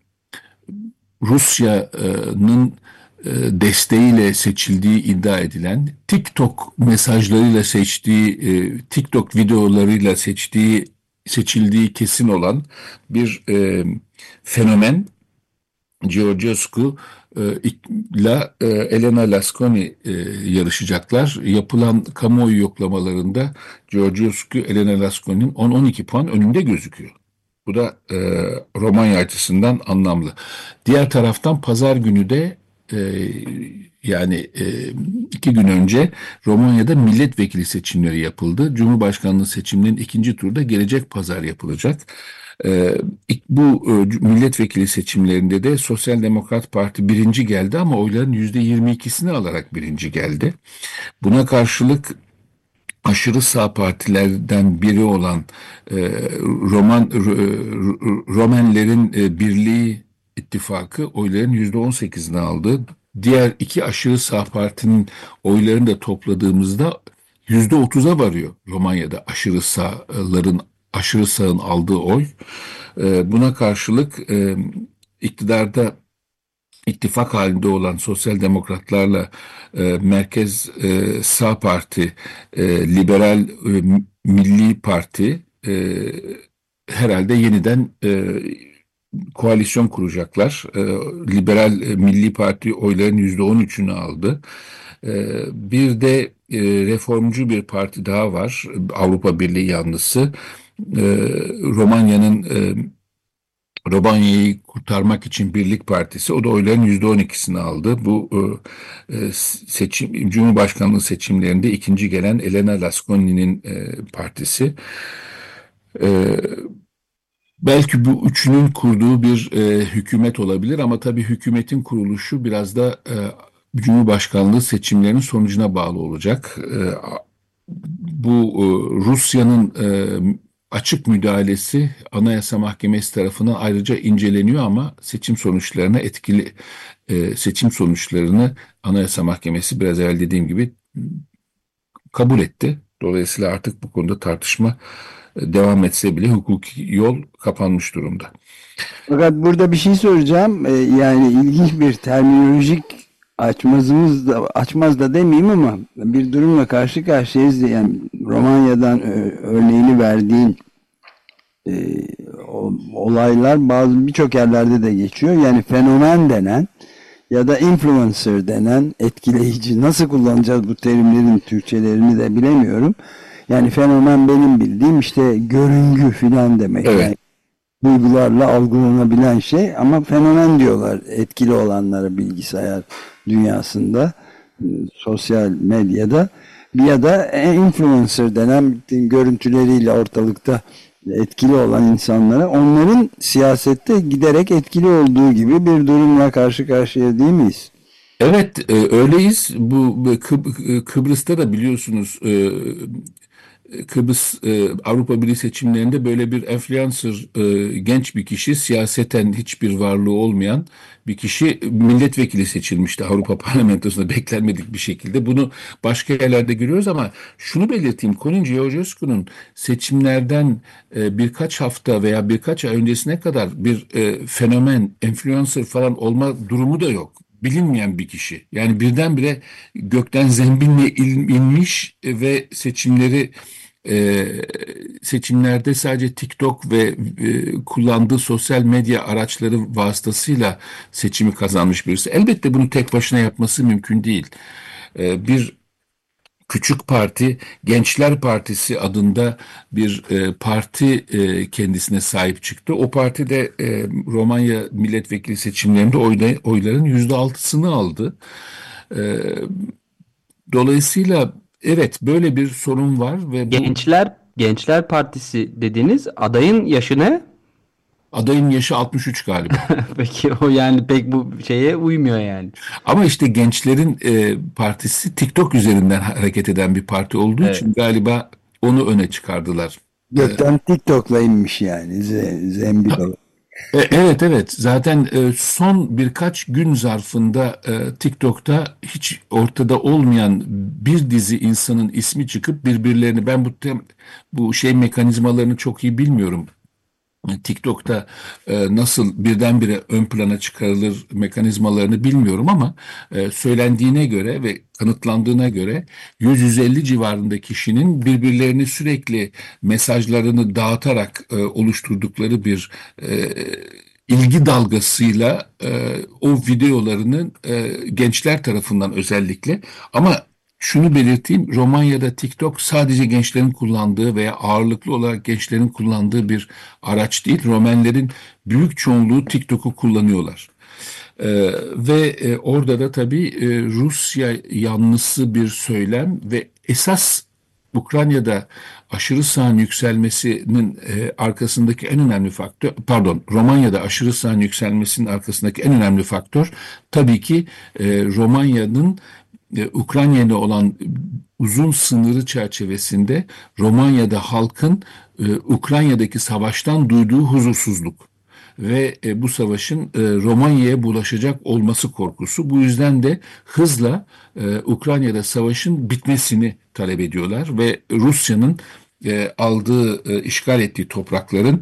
Rusya'nın desteğiyle seçildiği iddia edilen, TikTok mesajlarıyla TikTok videolarıyla seçildiği kesin olan bir fenomen Georgescu ile Elena Lasconi yarışacaklar. Yapılan kamuoyu yoklamalarında Georgescu, Elena Lasconi'nin 10-12 puan önünde gözüküyor. Bu da Romanya açısından anlamlı. Diğer taraftan pazar günü de yani 2 gün önce Romanya'da milletvekili seçimleri yapıldı. Cumhurbaşkanlığı seçimlerinin ikinci turda gelecek pazar yapılacak. Bu milletvekili seçimlerinde de Sosyal Demokrat Parti birinci geldi ama oyların %22'sini alarak birinci geldi. Buna karşılık aşırı sağ partilerden biri olan Romenlerin Birliği İttifakı oyların %18'ini aldı. Diğer iki aşırı sağ partinin oylarını da topladığımızda %30'a varıyor Romanya'da aşırı sağın aldığı oy. Buna karşılık iktidarda ittifak halinde olan Sosyal Demokratlarla Merkez Sağ Parti, Liberal Milli Parti herhalde yeniden koalisyon kuracaklar. Liberal Milli Parti oyların %13'ünü aldı. Bir de reformcu bir parti daha var. Avrupa Birliği yanlısı. Romanya'nın Romanya'yı Kurtarmak için Birlik Partisi, o da oyların %12'sini aldı. Bu Cumhurbaşkanlığı seçimlerinde ikinci gelen Elena Lasconi'nin partisi. Belki bu üçünün kurduğu bir hükümet olabilir ama tabii hükümetin kuruluşu biraz da Cumhurbaşkanlığı seçimlerinin sonucuna bağlı olacak. Bu Rusya'nın açık müdahalesi Anayasa Mahkemesi tarafından ayrıca inceleniyor ama seçim sonuçlarını Anayasa Mahkemesi biraz evvel dediğim gibi kabul etti. Dolayısıyla artık bu konuda tartışma devam etse bile hukuki yol kapanmış durumda. Fakat burada bir şey soracağım. Yani ilginç bir terminolojik açmaz da demeyeyim ama bir durumla karşı karşıyayız. Yani Romanya'dan örneğini verdiğin olaylar birçok yerlerde de geçiyor. Yani fenomen denen ya da influencer denen, etkileyici, nasıl kullanacağız bu terimlerin Türkçelerini de bilemiyorum. Yani fenomen benim bildiğim işte görüngü filan demek. Evet. Yani duygularla algılanabilen şey ama fenomen diyorlar etkili olanlara bilgisayar dünyasında, sosyal medyada. Ya da influencer denen görüntüleriyle ortalıkta etkili olan insanlara, onların siyasette giderek etkili olduğu gibi bir durumla karşı karşıya değil miyiz? Evet, öyleyiz. Bu Kıbrıs'ta da biliyorsunuz Kıbrıs Avrupa Birliği seçimlerinde böyle bir influencer, genç bir kişi, siyaseten hiçbir varlığı olmayan bir kişi milletvekili seçilmişti Avrupa Parlamentosu'nda beklenmedik bir şekilde. Bunu başka yerlerde görüyoruz ama şunu belirteyim: Colin Georgescu'nun seçimlerden birkaç hafta veya birkaç ay öncesine kadar bir fenomen, influencer falan olma durumu da yok. Bilinmeyen bir kişi. Yani birdenbire gökten zembille inmiş ve seçimlerde sadece TikTok ve kullandığı sosyal medya araçları vasıtasıyla seçimi kazanmış birisi. Elbette bunu tek başına yapması mümkün değil. Bir küçük parti, Gençler Partisi adında bir parti kendisine sahip çıktı. O parti de Romanya milletvekili seçimlerinde oyların %6'sını aldı. E, Dolayısıyla evet, böyle bir sorun var ve bu Gençler Partisi dediğiniz adayın yaşı ne? adayın yaşı 63 galiba. Peki o yani pek bu şeye uymuyor yani. Ama işte Gençlerin Partisi TikTok üzerinden hareket eden bir parti olduğu Evet. için galiba onu öne çıkardılar. Gökten TikTok'la inmiş yani zembil olarak. Evet, zaten son birkaç gün zarfında TikTok'ta hiç ortada olmayan bir dizi insanın ismi çıkıp birbirlerini, ben bu mekanizmalarını çok iyi bilmiyorum. TikTok'ta nasıl birdenbire ön plana çıkarılır mekanizmalarını bilmiyorum ama söylendiğine göre ve kanıtlandığına göre 100-150 civarında kişinin birbirlerini sürekli mesajlarını dağıtarak oluşturdukları bir ilgi dalgasıyla o videolarının gençler tarafından özellikle, ama şunu belirteyim: Romanya'da TikTok sadece gençlerin kullandığı veya ağırlıklı olarak gençlerin kullandığı bir araç değil. Romenlerin büyük çoğunluğu TikTok'u kullanıyorlar. Ve orada da tabii Rusya yanlısı bir söylem ve esas Ukrayna'da aşırı sağın yükselmesinin arkasındaki en önemli faktör, Romanya'da aşırı sağın yükselmesinin arkasındaki en önemli faktör tabii ki Romanya'nın Ukrayna'ya olan uzun sınırı çerçevesinde Romanya'da halkın Ukrayna'daki savaştan duyduğu huzursuzluk ve bu savaşın Romanya'ya bulaşacak olması korkusu. Bu yüzden de hızla Ukrayna'da savaşın bitmesini talep ediyorlar ve Rusya'nın işgal ettiği toprakların,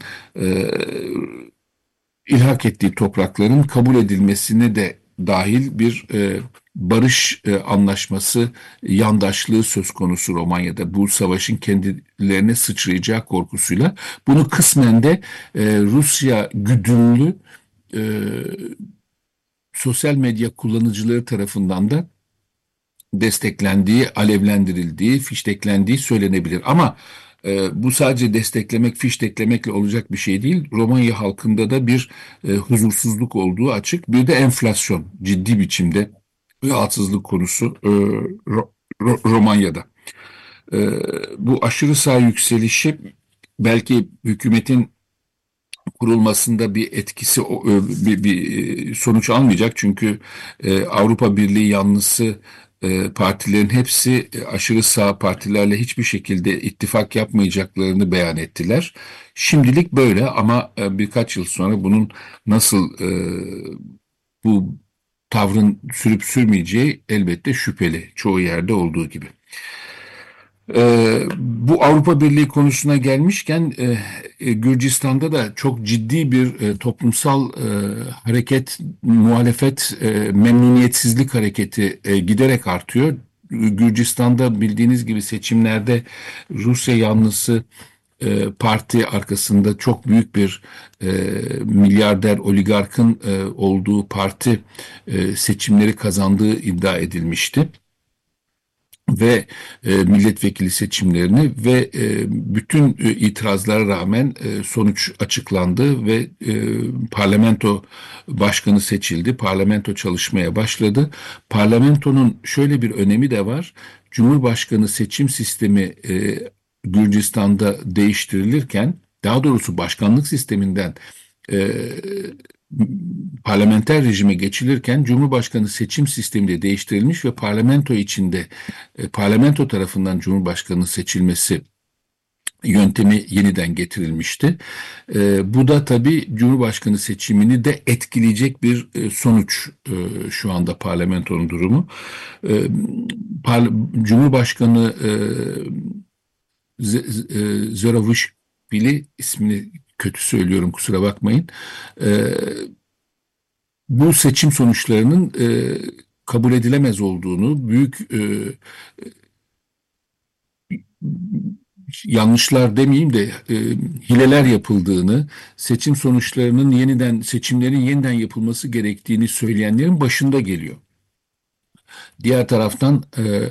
ilhak ettiği toprakların kabul edilmesine de dahil bir barış anlaşması, yandaşlığı söz konusu Romanya'da. Bu savaşın kendilerine sıçrayacağı korkusuyla bunu kısmen de Rusya güdümlü e, sosyal medya kullanıcıları tarafından da desteklendiği, alevlendirildiği, fişteklendiği söylenebilir. Ama bu sadece desteklemek, fişteklemekle olacak bir şey değil. Romanya halkında da bir huzursuzluk olduğu açık. Bir de enflasyon ciddi biçimde rahatsızlık konusu Romanya'da. E, Bu aşırı sağ yükselişi belki hükümetin kurulmasında bir etkisi, bir sonuç almayacak. Çünkü Avrupa Birliği yanlısı partilerin hepsi aşırı sağ partilerle hiçbir şekilde ittifak yapmayacaklarını beyan ettiler. Şimdilik böyle ama birkaç yıl sonra bunun nasıl bu tavrın sürüp sürmeyeceği elbette şüpheli, çoğu yerde olduğu gibi. Bu Avrupa Birliği konusuna gelmişken Gürcistan'da da çok ciddi bir toplumsal hareket, muhalefet, memnuniyetsizlik hareketi giderek artıyor. Gürcistan'da bildiğiniz gibi seçimlerde Rusya yanlısı parti arkasında çok büyük bir milyarder oligarkın olduğu parti seçimleri kazandığı iddia edilmişti ve milletvekili seçimlerini ve bütün itirazlara rağmen sonuç açıklandı ve parlamento başkanı seçildi. Parlamento çalışmaya başladı. Parlamentonun şöyle bir önemi de var. Cumhurbaşkanı seçim sistemi Gürcistan'da değiştirilirken, daha doğrusu başkanlık sisteminden e, parlamenter rejime geçilirken Cumhurbaşkanı seçim sistemi de değiştirilmiş ve parlamento içinde parlamento tarafından Cumhurbaşkanı seçilmesi yöntemi yeniden getirilmişti. Bu da tabii Cumhurbaşkanı seçimini de etkileyecek bir sonuç şu anda parlamentonun durumu. Cumhurbaşkanı Zorovishvili, ismini kötü söylüyorum kusura bakmayın. Bu seçim sonuçlarının kabul edilemez olduğunu, büyük yanlışlar demeyeyim de hileler yapıldığını, seçimlerin yeniden yapılması gerektiğini söyleyenlerin başında geliyor. Diğer taraftan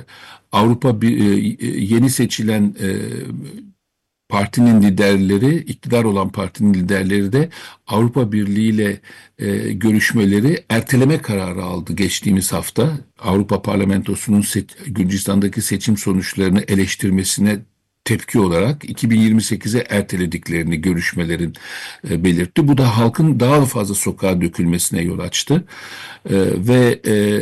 yeni seçilen partinin liderleri, iktidar olan partinin liderleri de Avrupa Birliği ile görüşmeleri erteleme kararı aldı geçtiğimiz hafta. Avrupa Parlamentosu'nun Gürcistan'daki seçim sonuçlarını eleştirmesine tepki olarak 2028'e ertelediklerini görüşmelerin belirtti. Bu da halkın daha fazla sokağa dökülmesine yol açtı. Ve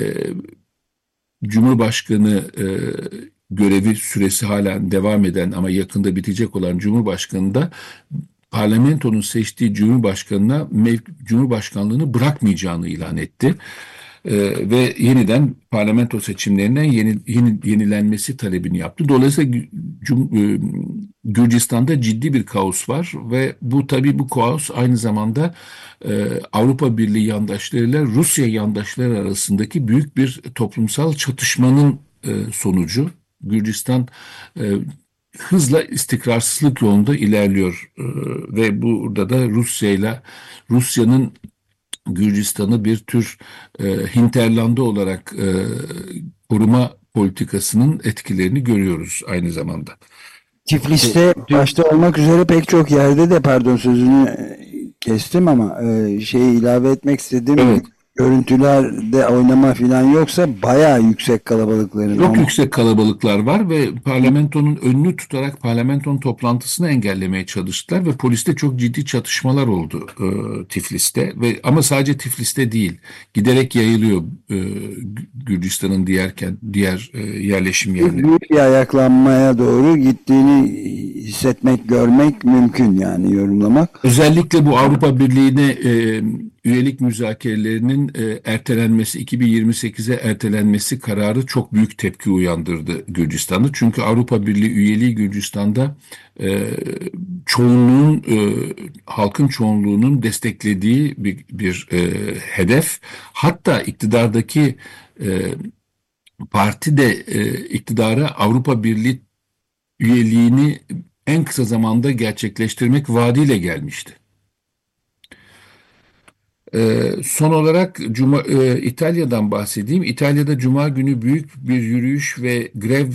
Cumhurbaşkanı görevi süresi halen devam eden ama yakında bitecek olan Cumhurbaşkanı da parlamentonun seçtiği Cumhurbaşkanına Cumhurbaşkanlığını bırakmayacağını ilan etti. Ve yeniden parlamento seçimlerinden yenilenmesi talebini yaptı. Dolayısıyla Gürcistan'da ciddi bir kaos var ve bu kaos aynı zamanda Avrupa Birliği yandaşlarıyla Rusya yandaşları arasındaki büyük bir toplumsal çatışmanın sonucu. Gürcistan hızla istikrarsızlık yolunda ilerliyor ve burada da Rusya'nın Gürcistan'ı bir tür hinterlandı olarak koruma politikasının etkilerini görüyoruz aynı zamanda. Tiflis'te başta olmak üzere pek çok yerde de, pardon sözünü kestim ama şeyi ilave etmek istedim. Evet. Görüntülerde oynama falan yoksa bayağı yüksek kalabalıkların. Çok yüksek kalabalıklar var ve parlamentonun önünü tutarak parlamentonun toplantısını engellemeye çalıştılar ve poliste çok ciddi çatışmalar oldu Tiflis'te ama sadece Tiflis'te değil, giderek yayılıyor Gürcistan'ın diğer yerleşim yerlerine. Büyük bir ayaklanmaya doğru gittiğini hissetmek, görmek mümkün, yani yorumlamak. Özellikle bu Avrupa Birliği'ne üyelik müzakerelerinin ertelenmesi, 2028'e ertelenmesi kararı çok büyük tepki uyandırdı Gürcistan'da. Çünkü Avrupa Birliği üyeliği Gürcistan'da çoğunluğun, halkın çoğunluğunun desteklediği bir hedef. Hatta iktidardaki parti de iktidara Avrupa Birliği üyeliğini en kısa zamanda gerçekleştirmek vaadiyle gelmişti. Son olarak İtalya'dan bahsedeyim. İtalya'da Cuma günü büyük bir yürüyüş ve grev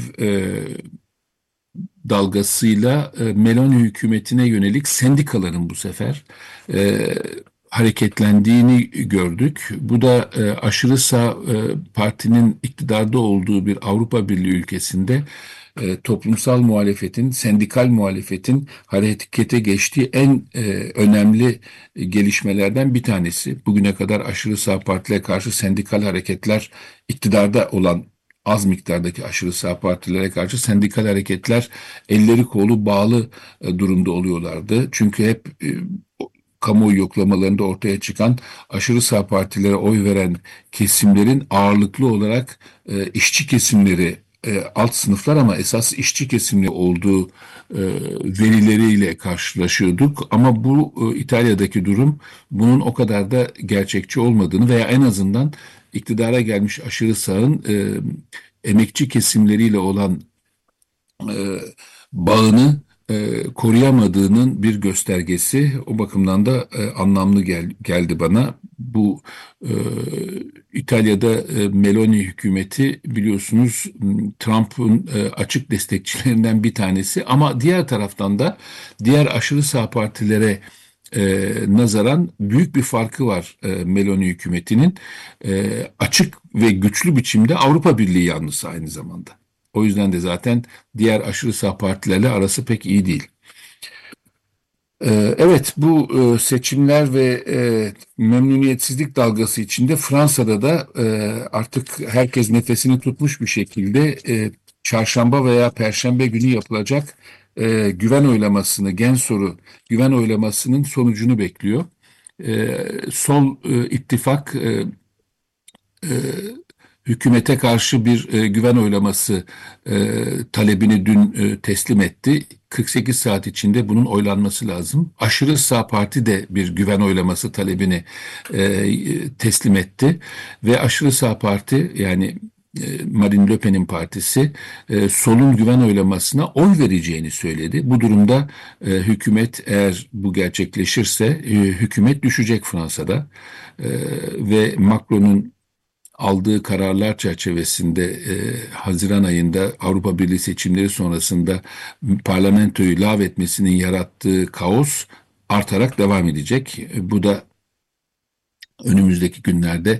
dalgasıyla Meloni hükümetine yönelik sendikaların bu sefer hareketlendiğini gördük. Bu da aşırı sağ partinin iktidarda olduğu bir Avrupa Birliği ülkesinde toplumsal muhalefetin, sendikal muhalefetin harekete geçtiği en önemli gelişmelerden bir tanesi. Bugüne kadar aşırı sağ partilere karşı sendikal hareketler, iktidarda olan az miktardaki aşırı sağ partilere karşı sendikal hareketler elleri kolu bağlı durumda oluyorlardı. Çünkü hep kamuoyu yoklamalarında ortaya çıkan aşırı sağ partilere oy veren kesimlerin ağırlıklı olarak işçi kesimleri, alt sınıflar ama esas işçi kesimli olduğu verileriyle karşılaşıyorduk. Ama bu İtalya'daki durum bunun o kadar da gerçekçi olmadığını veya en azından iktidara gelmiş aşırı sağın emekçi kesimleriyle olan bağını koruyamadığının bir göstergesi. O bakımdan da anlamlı geldi bana. Bu İtalya'da Meloni hükümeti biliyorsunuz Trump'ın açık destekçilerinden bir tanesi. Ama diğer taraftan da diğer aşırı sağ partilere nazaran büyük bir farkı var Meloni hükümetinin. Açık ve güçlü biçimde Avrupa Birliği yanlısı aynı zamanda. O yüzden de zaten diğer aşırı sağ partilerle arası pek iyi değil. Evet, bu seçimler ve memnuniyetsizlik dalgası içinde Fransa'da da artık herkes nefesini tutmuş bir şekilde çarşamba veya perşembe günü yapılacak güven oylamasını, gen soru güven oylamasının sonucunu bekliyor. Sol ittifak hükümete karşı bir güven oylaması talebini dün teslim etti. 48 saat içinde bunun oylanması lazım. Aşırı sağ parti de bir güven oylaması talebini teslim etti. Ve aşırı sağ parti yani Marine Le Pen'in partisi solun güven oylamasına oy vereceğini söyledi. Bu durumda hükümet eğer bu gerçekleşirse hükümet düşecek Fransa'da ve Macron'un aldığı kararlar çerçevesinde Haziran ayında Avrupa Birliği seçimleri sonrasında parlamentoyu lağvetmesinin yarattığı kaos artarak devam edecek. Bu da önümüzdeki günlerde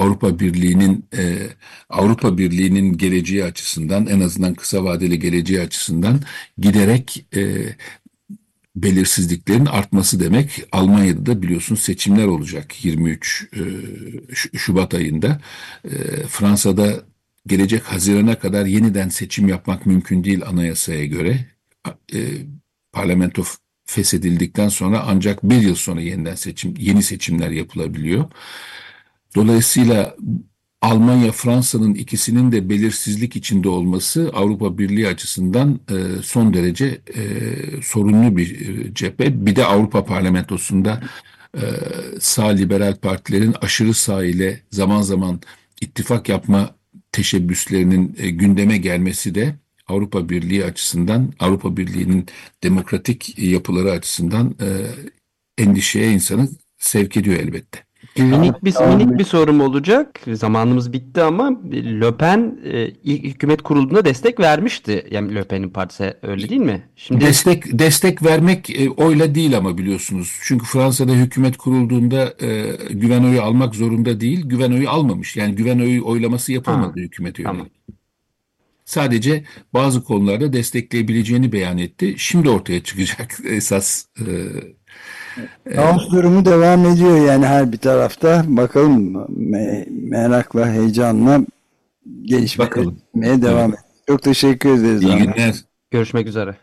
Avrupa Birliği'nin geleceği açısından en azından kısa vadeli geleceği açısından giderek belirsizliklerin artması demek. Almanya'da da biliyorsun seçimler olacak 23 Şubat ayında. Fransa'da gelecek Haziran'a kadar yeniden seçim yapmak mümkün değil anayasaya göre. Parlamento feshedildikten sonra ancak bir yıl sonra yeni seçimler yapılabiliyor. Dolayısıyla Almanya, Fransa'nın ikisinin de belirsizlik içinde olması Avrupa Birliği açısından son derece sorunlu bir cephe. Bir de Avrupa Parlamentosu'nda sağ liberal partilerin aşırı sağ ile zaman zaman ittifak yapma teşebbüslerinin gündeme gelmesi de Avrupa Birliği açısından, Avrupa Birliği'nin demokratik yapıları açısından endişeye insanı sevk ediyor elbette. Minik bir sorum olacak. Zamanımız bitti ama Le Pen ilk hükümet kurulduğunda destek vermişti. Yani Le Pen'in partisi öyle değil mi? Şimdi destek vermek oyla değil ama biliyorsunuz. Çünkü Fransa'da hükümet kurulduğunda güven oyu almak zorunda değil. Güven oyu almamış. Yani güven oyu oylaması yapılmadı hükümete yönelik. Tamam. Sadece bazı konularda destekleyebileceğini beyan etti. Şimdi ortaya çıkacak esas kaos durumu devam ediyor yani her bir tarafta. Bakalım merakla, heyecanla gelişmeye devam ediyor. Çok teşekkür ederiz. İyi günler. Görüşmek üzere.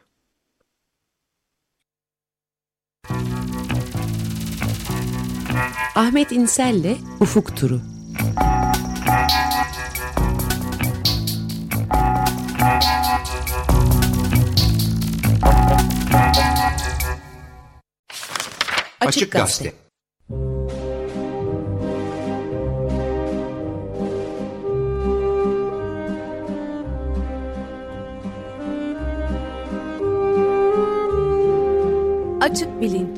Ahmet İnsel'le Ufuk Turu. Açık Gazete. Açık bilinç.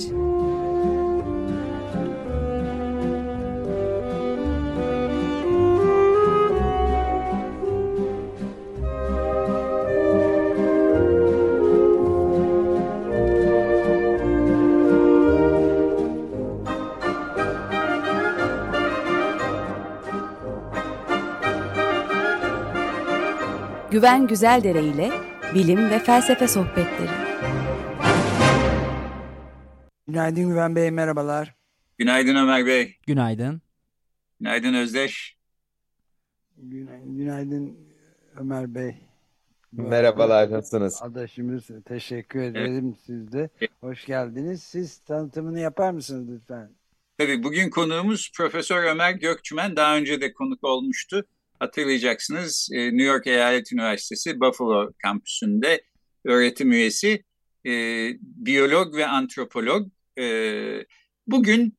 Güven Güzeldere ile bilim ve felsefe sohbetleri. Günaydın Güven Bey, merhabalar. Günaydın Ömer Bey. Günaydın. Günaydın Özdeş. Günaydın Ömer Bey. Merhabalar, nasılsınız? Adaşımız, teşekkür ederim. Siz de hoş geldiniz. Siz tanıtımını yapar mısınız lütfen? Tabii bugün konuğumuz Profesör Ömer Gökçümen. Daha önce de konuk olmuştu. Hatırlayacaksınız, New York Eyalet Üniversitesi Buffalo kampüsünde öğretim üyesi, biyolog ve antropolog. Bugün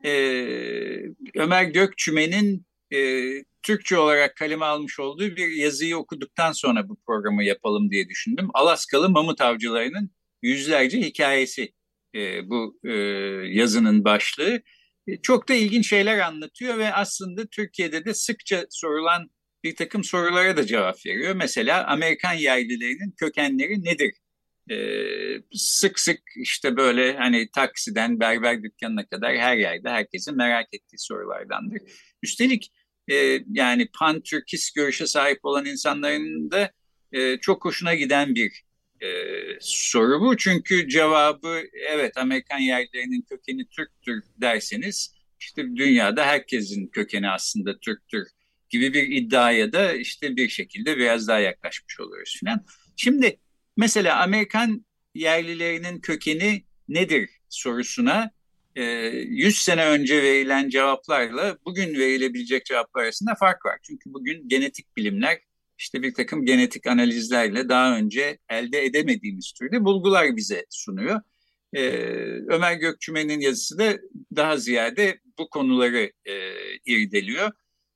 Ömer Gökçümen'in Türkçe olarak kaleme almış olduğu bir yazıyı okuduktan sonra bu programı yapalım diye düşündüm. Alaskalı mamut avcılarının yüzlerce hikayesi bu yazının başlığı. Çok da ilginç şeyler anlatıyor ve aslında Türkiye'de de sıkça sorulan bir takım sorulara da cevap veriyor. Mesela Amerikan yerlilerinin kökenleri nedir? Sık sık işte böyle hani taksiden berber dükkanına kadar her yerde herkesin merak ettiği sorulardandır. Üstelik yani pan-Türkist görüşe sahip olan insanların da çok hoşuna giden bir soru bu. Çünkü cevabı evet, Amerikan yerlilerinin kökeni Türktür derseniz işte dünyada herkesin kökeni aslında Türktür gibi bir iddiaya da işte bir şekilde biraz daha yaklaşmış oluyoruz filan. Şimdi mesela Amerikan yerlilerinin kökeni nedir sorusuna 100 sene önce verilen cevaplarla bugün verilebilecek cevaplar arasında fark var. Çünkü bugün genetik bilimler işte bir takım genetik analizlerle daha önce elde edemediğimiz türde bulgular bize sunuyor. Ömer Gökçümen'in yazısı da daha ziyade bu konuları irdeliyor.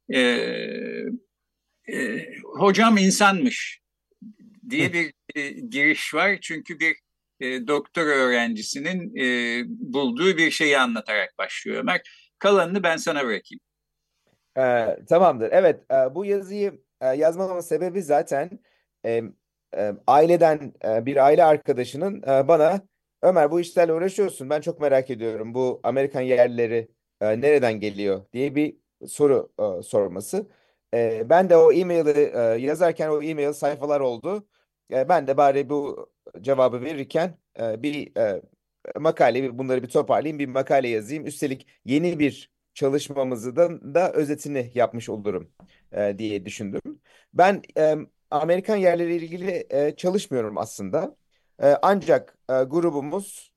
Hocam insanmış diye bir giriş var. Çünkü bir doktora öğrencisinin bulduğu bir şeyi anlatarak başlıyor Ömer. Kalanını ben sana bırakayım. Tamamdır. Evet, bu yazıyı yazmamın sebebi zaten e, aileden bir aile arkadaşının bana Ömer bu işlerle uğraşıyorsun. Ben çok merak ediyorum. Bu Amerikan yerlileri nereden geliyor diye bir soru sorması. Ben de o e-mail'i yazarken o e-mail sayfalar oldu. Ben de bari bu cevabı verirken bir makale, bunları bir toparlayayım, bir makale yazayım. Üstelik yeni bir çalışmamızı da özetini yapmış olurum diye düşündüm. Ben Amerikan yerleriyle ilgili çalışmıyorum aslında. Ancak grubumuz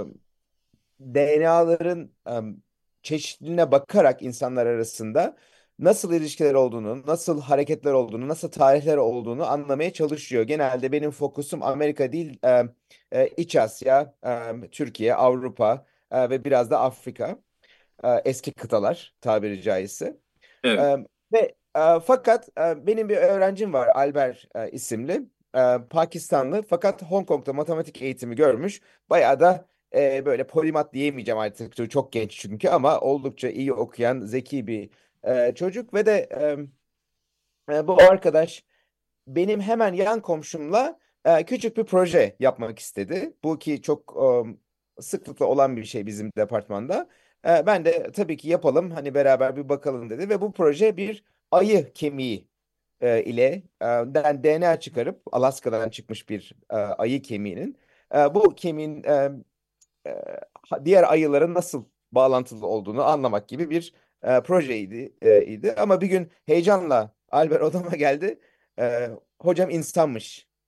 DNA'ların çeşitliliğine bakarak insanlar arasında nasıl ilişkiler olduğunu, nasıl hareketler olduğunu, nasıl tarihler olduğunu anlamaya çalışıyor. Genelde benim fokusum Amerika değil, İç Asya, Türkiye, Avrupa ve biraz da Afrika. Eski kıtalar tabiri caizse. Evet. Ve fakat benim bir öğrencim var, Albert isimli. Pakistanlı fakat Hong Kong'da matematik eğitimi görmüş. Bayağı da böyle polimat diyemeyeceğim artık. Çok genç çünkü, ama oldukça iyi okuyan, zeki bir çocuk. Ve de bu arkadaş benim hemen yan komşumla küçük bir proje yapmak istedi. Bu ki çok sıklıkla olan bir şey bizim departmanda. Ben de tabii ki yapalım, hani beraber bir bakalım dedi. Ve bu proje bir ayı kemiği ile DNA çıkarıp, Alaska'dan çıkmış bir ayı kemiğinin, bu kemiğin diğer ayıların nasıl bağlantılı olduğunu anlamak gibi bir projeydi. Ama bir gün heyecanla Albert odama geldi. Hocam insanmış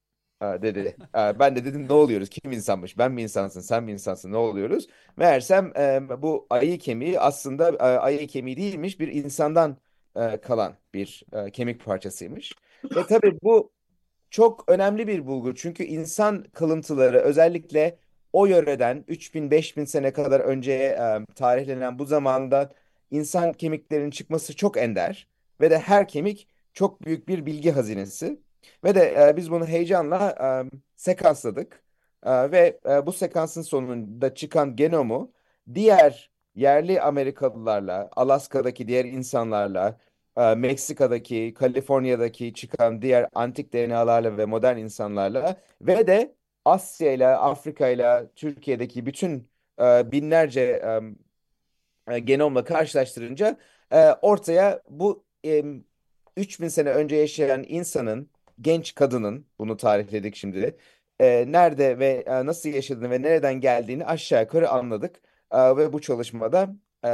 dedi. Ben de dedim ne oluyoruz? Kim insanmış? Ben mi insansın? Sen mi insansın? Ne oluyoruz? Meğersem bu ayı kemiği aslında ayı kemiği değilmiş. Bir insandan kalan bir kemik parçasıymış. Ve tabii bu çok önemli bir bulgu. Çünkü insan kalıntıları özellikle o yöreden 3000-5000 sene kadar önceye tarihlenen bu zamanda insan kemiklerinin çıkması çok ender. Ve de her kemik çok büyük bir bilgi hazinesi. Ve de biz bunu heyecanla sekansladık. Ve bu sekansın sonunda çıkan genomu diğer yerli Amerikalılarla, Alaska'daki diğer insanlarla, Meksika'daki, Kaliforniya'daki çıkan diğer antik DNA'larla ve modern insanlarla ve de Asya ile, Afrika ile, Türkiye'deki bütün binlerce genomla karşılaştırınca ortaya bu 3000 sene önce yaşayan insanın, genç kadının, bunu tarihledik şimdi, nerede ve nasıl yaşadığını ve nereden geldiğini aşağı yukarı anladık. Ve bu çalışmada e,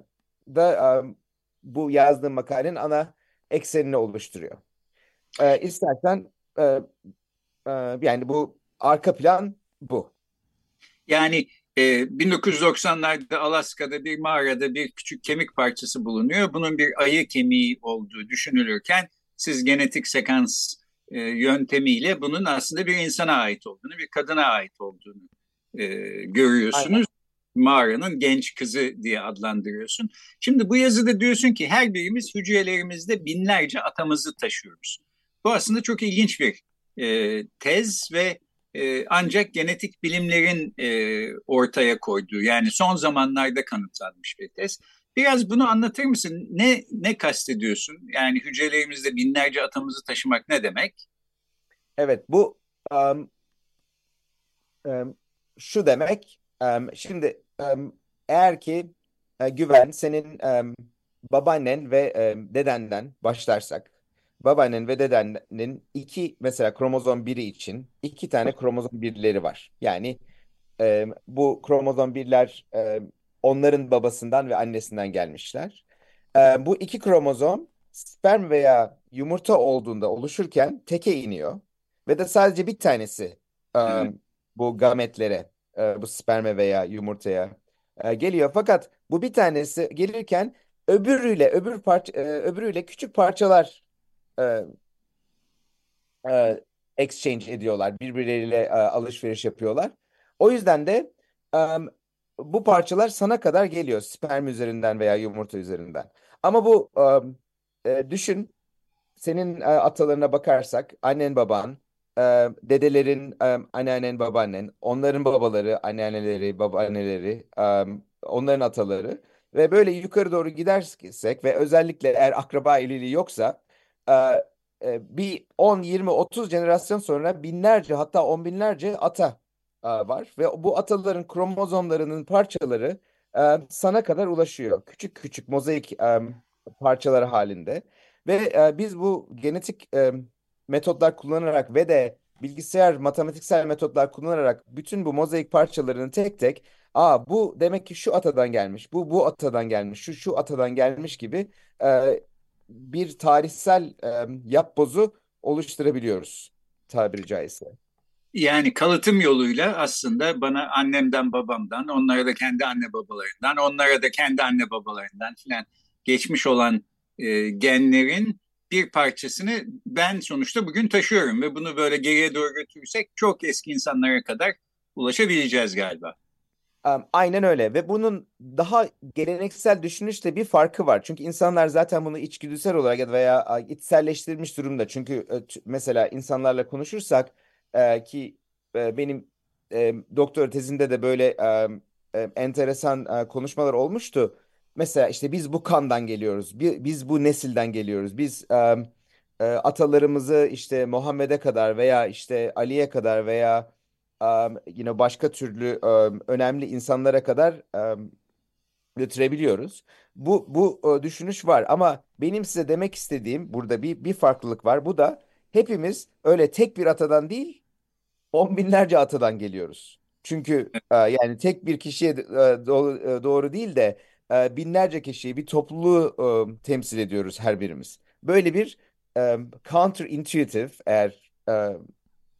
bu yazdığım makalenin ana eksenini oluştururuyor. İstersen e, yani bu arka plan bu. Yani 1990'larda Alaska'da bir mağarada bir küçük kemik parçası bulunuyor. Bunun bir ayı kemiği olduğu düşünülürken siz genetik sekans yöntemiyle bunun aslında bir insana ait olduğunu, bir kadına ait olduğunu e, Aynen. görüyorsunuz. Mağaranın genç kızı diye adlandırıyorsun. Şimdi bu yazıda diyorsun ki her birimiz hücrelerimizde binlerce atamızı taşıyoruz. Bu aslında çok ilginç bir tez ve ancak genetik bilimlerin ortaya koyduğu, yani son zamanlarda kanıtlanmış bir tez. Biraz bunu anlatır mısın? Ne kastediyorsun? Yani hücrelerimizde binlerce atamızı taşımak ne demek? Evet, bu um, şu demek. Şimdi eğer ki güven senin babaannen ve dedenden başlarsak, babaannen ve dedenin iki mesela kromozom biri için iki tane kromozom birleri var. Yani bu kromozom birler onların babasından ve annesinden gelmişler. Bu iki kromozom sperm veya yumurta olduğunda oluşurken teke iniyor ve de sadece bir tanesi e, bu gametlere, bu sperme veya yumurtaya geliyor. Fakat bu bir tanesi gelirken öbürüyle küçük parçalar e, exchange ediyorlar. Birbirleriyle alışveriş yapıyorlar. O yüzden de bu parçalar sana kadar geliyor sperm üzerinden veya yumurta üzerinden. Ama bu düşün senin atalarına bakarsak annen baban, dedelerin anneannen babaannen, onların babaları, anneanneleri, babaanneleri, onların ataları ve böyle yukarı doğru gidersek ve özellikle eğer akraba evliliği yoksa e, bir 10, 20, 30 jenerasyon sonra binlerce hatta on binlerce ata var ve bu ataların kromozomlarının parçaları sana kadar ulaşıyor. Küçük küçük mozaik parçaları halinde. Ve biz bu genetik metotlar kullanarak ve de bilgisayar matematiksel metotlar kullanarak bütün bu mozaik parçalarını tek tek bu demek ki şu atadan gelmiş, bu atadan gelmiş, şu atadan gelmiş gibi bir tarihsel yapbozu oluşturabiliyoruz tabiri caizse. Yani kalıtım yoluyla aslında bana annemden babamdan, onlara da kendi anne babalarından, onlara da kendi anne babalarından filan geçmiş olan genlerin bir parçasını ben sonuçta bugün taşıyorum ve bunu böyle geriye doğru götürürsek çok eski insanlara kadar ulaşabileceğiz galiba. Aynen öyle ve bunun daha geleneksel düşünüşte bir farkı var. Çünkü insanlar zaten bunu içgüdüsel olarak ya da veya içselleştirmiş durumda. Çünkü mesela insanlarla konuşursak ki benim doktora tezimde de böyle enteresan konuşmalar olmuştu. Mesela işte biz bu kandan geliyoruz, biz bu nesilden geliyoruz, biz atalarımızı işte Muhammed'e kadar veya işte Ali'ye kadar veya yine başka türlü önemli insanlara kadar götürebiliyoruz. Bu düşünüş var ama benim size demek istediğim burada bir farklılık var. Bu da hepimiz öyle tek bir atadan değil, on binlerce atadan geliyoruz. Çünkü yani tek bir kişiye doğru değil de binlerce kişiyi, bir topluluğu temsil ediyoruz her birimiz. Böyle bir counterintuitive eğer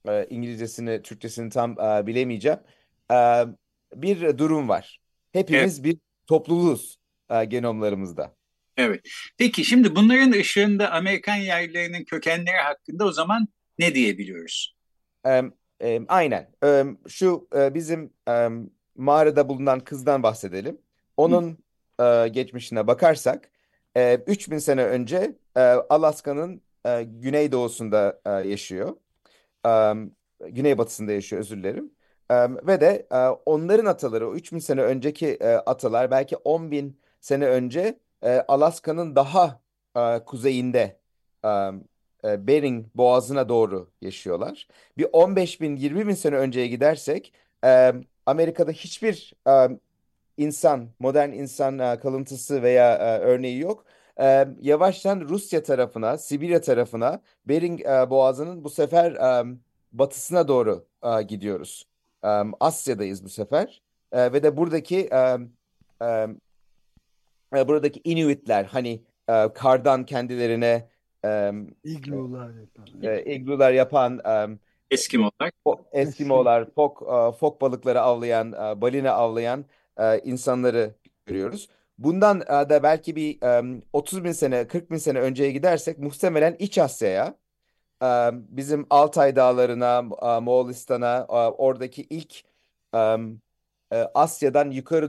İngilizcesini, Türkçesini tam bilemeyeceğim. E, Bir durum var. Evet, Hepimiz bir topluluğuz genomlarımızda. evet. Peki şimdi bunların ışığında Amerikan yerlilerinin kökenleri hakkında o zaman ne diyebiliyoruz? Aynen. Şu bizim mağarada bulunan kızdan bahsedelim. Hı, Onun geçmişine bakarsak 3000 sene önce Alaska'nın güneydoğusunda yaşıyor. Güneybatısında yaşıyor, özür dilerim. Ve de onların ataları, o 3000 sene önceki atalar belki 10.000 sene önce Alaska'nın daha kuzeyinde Bering Boğazı'na doğru yaşıyorlar. Bir 15 bin, 20 bin sene önceye gidersek Amerika'da hiçbir insan, modern insan kalıntısı veya örneği yok. Yavaştan Rusya tarafına, Sibirya tarafına, Bering Boğazı'nın bu sefer batısına doğru gidiyoruz. Asya'dayız bu sefer. Ve de e, buradaki Inuitler hani kardan kendilerine e, İglolar yapan. iglular yapan Eskimolar. Eskimolar, fok balıkları avlayan, balina avlayan insanları görüyoruz. Bundan da belki bir 30 bin sene, 40 bin sene önceye gidersek muhtemelen İç Asya'ya, bizim Altay Dağları'na, Moğolistan'a, oradaki ilk e, Asya'dan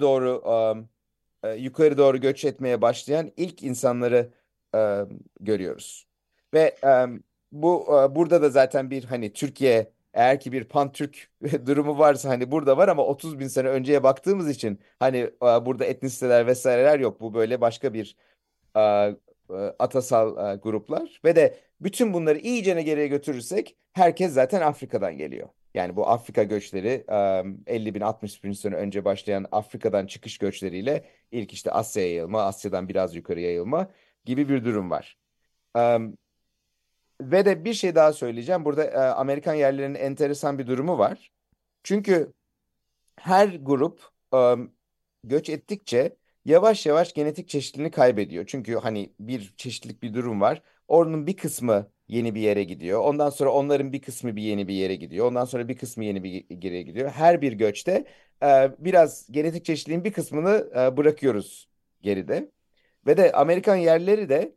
yukarı doğru göç etmeye başlayan ilk insanları görüyoruz. Ve burada da zaten bir hani Türkiye, eğer ki bir pan-Türk durumu varsa hani burada var, ama 30 bin sene önceye baktığımız için hani burada etnisiteler vesaireler yok. Bu böyle başka bir e, atasal gruplar ve de bütün bunları iyicene geriye götürürsek herkes zaten Afrika'dan geliyor. Yani bu Afrika göçleri 50 bin 60 bin sene önce başlayan Afrika'dan çıkış göçleriyle ilk işte Asya'ya yayılma, Asya'dan biraz yukarı yayılma gibi bir durum var. E, Ve de bir şey daha söyleyeceğim. Burada Amerikan yerlilerinin enteresan bir durumu var. Çünkü her grup göç ettikçe yavaş yavaş genetik çeşitliliğini kaybediyor. Çünkü hani bir çeşitlilik bir durum var. Onun bir kısmı yeni bir yere gidiyor. Ondan sonra onların bir kısmı bir yeni bir yere gidiyor. Ondan sonra bir kısmı yeni bir yere gidiyor. Her bir göçte biraz genetik çeşitliliğin bir kısmını bırakıyoruz geride. Ve de Amerikan yerleri de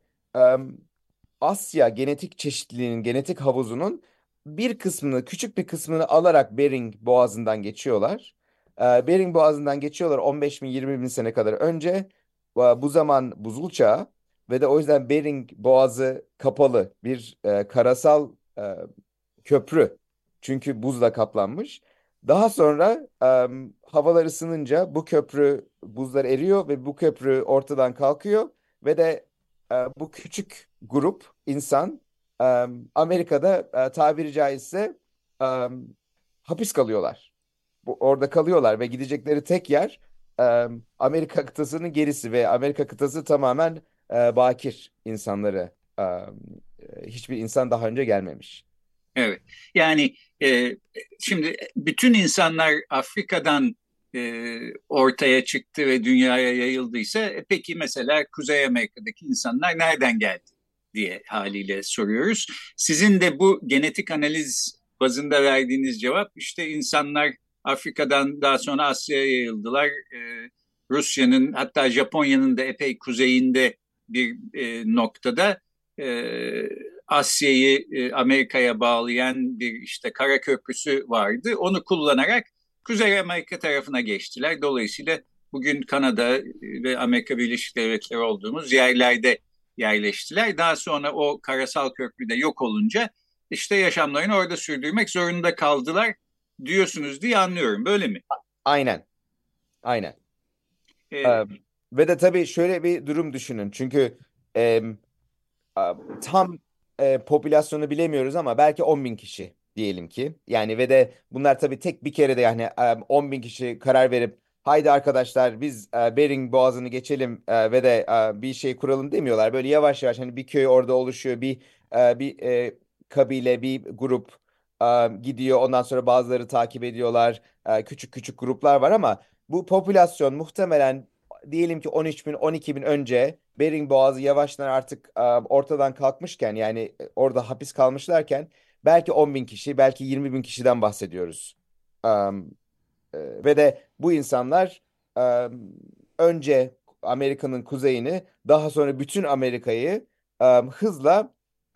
Asya genetik çeşitliliğinin, genetik havuzunun bir kısmını, küçük bir kısmını alarak Bering Boğazı'ndan geçiyorlar. Bering Boğazı'ndan geçiyorlar 15 bin, 20 bin sene kadar önce. Bu zaman buzul çağı ve de o yüzden Bering Boğazı kapalı bir karasal köprü. Çünkü buzla kaplanmış. Daha sonra havalar ısınınca bu köprü, buzlar eriyor ve bu köprü ortadan kalkıyor ve de bu küçük grup insan e, Amerika'da tabiri caizse e, hapis kalıyorlar. Orada kalıyorlar ve gidecekleri tek yer Amerika kıtasının gerisi ve Amerika kıtası tamamen bakir insanları. Hiçbir insan daha önce gelmemiş. Evet. Yani şimdi bütün insanlar Afrika'dan ortaya çıktı ve dünyaya yayıldıysa peki mesela Kuzey Amerika'daki insanlar nereden geldi diye haliyle soruyoruz. Sizin de bu genetik analiz bazında verdiğiniz cevap işte insanlar Afrika'dan daha sonra Asya'ya yayıldılar. Rusya'nın hatta Japonya'nın da epey kuzeyinde bir noktada e, Asya'yı Amerika'ya bağlayan bir işte kara köprüsü vardı. Onu kullanarak Kuzey Amerika tarafına geçtiler. Dolayısıyla bugün Kanada ve Amerika Birleşik Devletleri olduğumuz yerlerde yerleştiler. Daha sonra o karasal köprü de yok olunca işte yaşamlarını orada sürdürmek zorunda kaldılar diyorsunuz diye anlıyorum. Böyle mi? Aynen, aynen. E, E, Ve de tabii şöyle bir durum düşünün. Çünkü e, tam popülasyonu bilemiyoruz ama belki 10 bin kişi diyelim ki. Yani ve de bunlar tabii tek bir kere de yani 10 bin kişi karar verip haydi arkadaşlar biz Bering Boğazı'nı geçelim ve de bir şey kuralım demiyorlar. Böyle yavaş yavaş hani bir köy orada oluşuyor, bir kabile, bir grup gidiyor. Ondan sonra bazıları takip ediyorlar. Küçük küçük gruplar var ama bu popülasyon muhtemelen diyelim ki 13 bin, 12 bin önce Bering Boğazı yavaştan artık ortadan kalkmışken, yani orada hapis kalmışlarken belki 10 bin kişi, belki 20 bin kişiden bahsediyoruz. Um, Ve de bu insanlar önce Amerika'nın kuzeyini, daha sonra bütün Amerika'yı hızla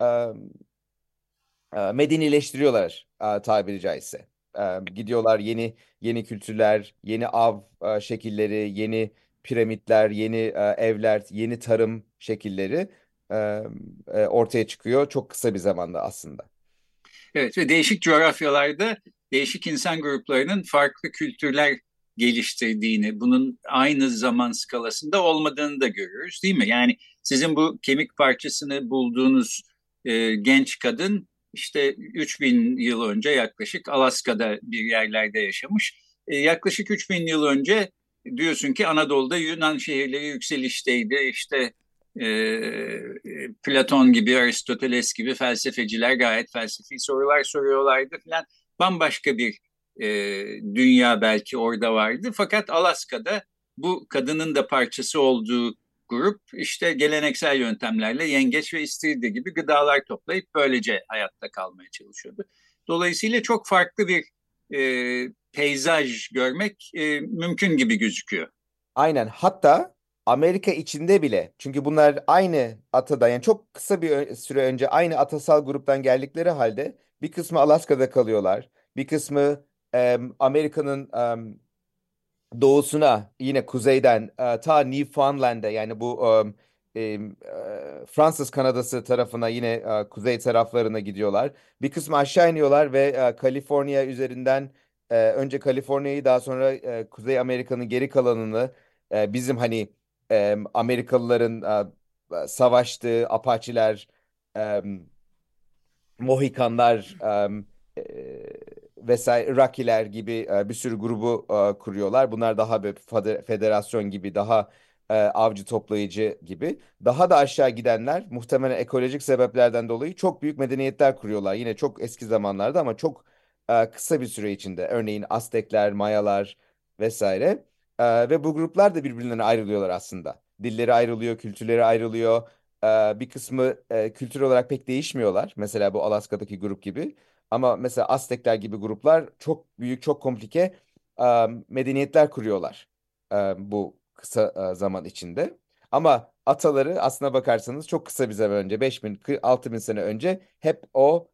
medenileştiriyorlar, tabiri caizse. Gidiyorlar, yeni yeni kültürler, yeni av şekilleri, yeni piramitler, yeni evler, yeni tarım şekilleri e, ortaya çıkıyor çok kısa bir zamanda aslında. Evet, ve değişik coğrafyalarda değişik insan gruplarının farklı kültürler geliştirdiğini, bunun aynı zaman skalasında olmadığını da görüyoruz, değil mi? Yani sizin bu kemik parçasını bulduğunuz genç kadın işte 3000 yıl önce yaklaşık Alaska'da bir yerlerde yaşamış. Yaklaşık 3000 yıl önce diyorsun ki Anadolu'da Yunan şehirleri yükselişteydi. İşte Platon gibi, Aristoteles gibi felsefeciler gayet felsefi sorular soruyorlardı falan. Bambaşka bir e, dünya belki orada vardı. Fakat Alaska'da bu kadının da parçası olduğu grup işte geleneksel yöntemlerle yengeç ve istiridye gibi gıdalar toplayıp böylece hayatta kalmaya çalışıyordu. Dolayısıyla çok farklı bir peyzaj görmek mümkün gibi gözüküyor. Aynen. Hatta Amerika içinde bile, çünkü bunlar aynı atadan, yani çok kısa bir süre önce aynı atasal gruptan geldikleri halde bir kısmı Alaska'da kalıyorlar. Bir kısmı Amerika'nın doğusuna, yine kuzeyden ta Newfoundland'e, yani bu Fransız Kanadası tarafına, yine kuzey taraflarına gidiyorlar. Bir kısmı aşağı iniyorlar ve Kaliforniya üzerinden önce Kaliforniya'yı, daha sonra Kuzey Amerika'nın geri kalanını, bizim hani Amerikalıların savaştığı Apache'ler, Mohikanlar, vesaire, Irakiler gibi bir sürü grubu kuruyorlar. Bunlar daha bir federasyon gibi, daha avcı toplayıcı gibi. Daha da aşağı gidenler muhtemelen ekolojik sebeplerden dolayı çok büyük medeniyetler kuruyorlar. Yine çok eski zamanlarda ama çok kısa bir süre içinde. Örneğin Aztekler, Mayalar vesaire. Ve bu gruplar da birbirlerinden ayrılıyorlar aslında. Dilleri ayrılıyor, kültürleri ayrılıyor. Bir kısmı kültür olarak pek değişmiyorlar. Mesela bu Alaska'daki grup gibi. Ama mesela Aztekler gibi gruplar çok büyük, çok komplike medeniyetler kuruyorlar bu kısa zaman içinde. Ama ataları, aslına bakarsanız, çok kısa bir zaman önce, 5000, 6000 sene önce, hep o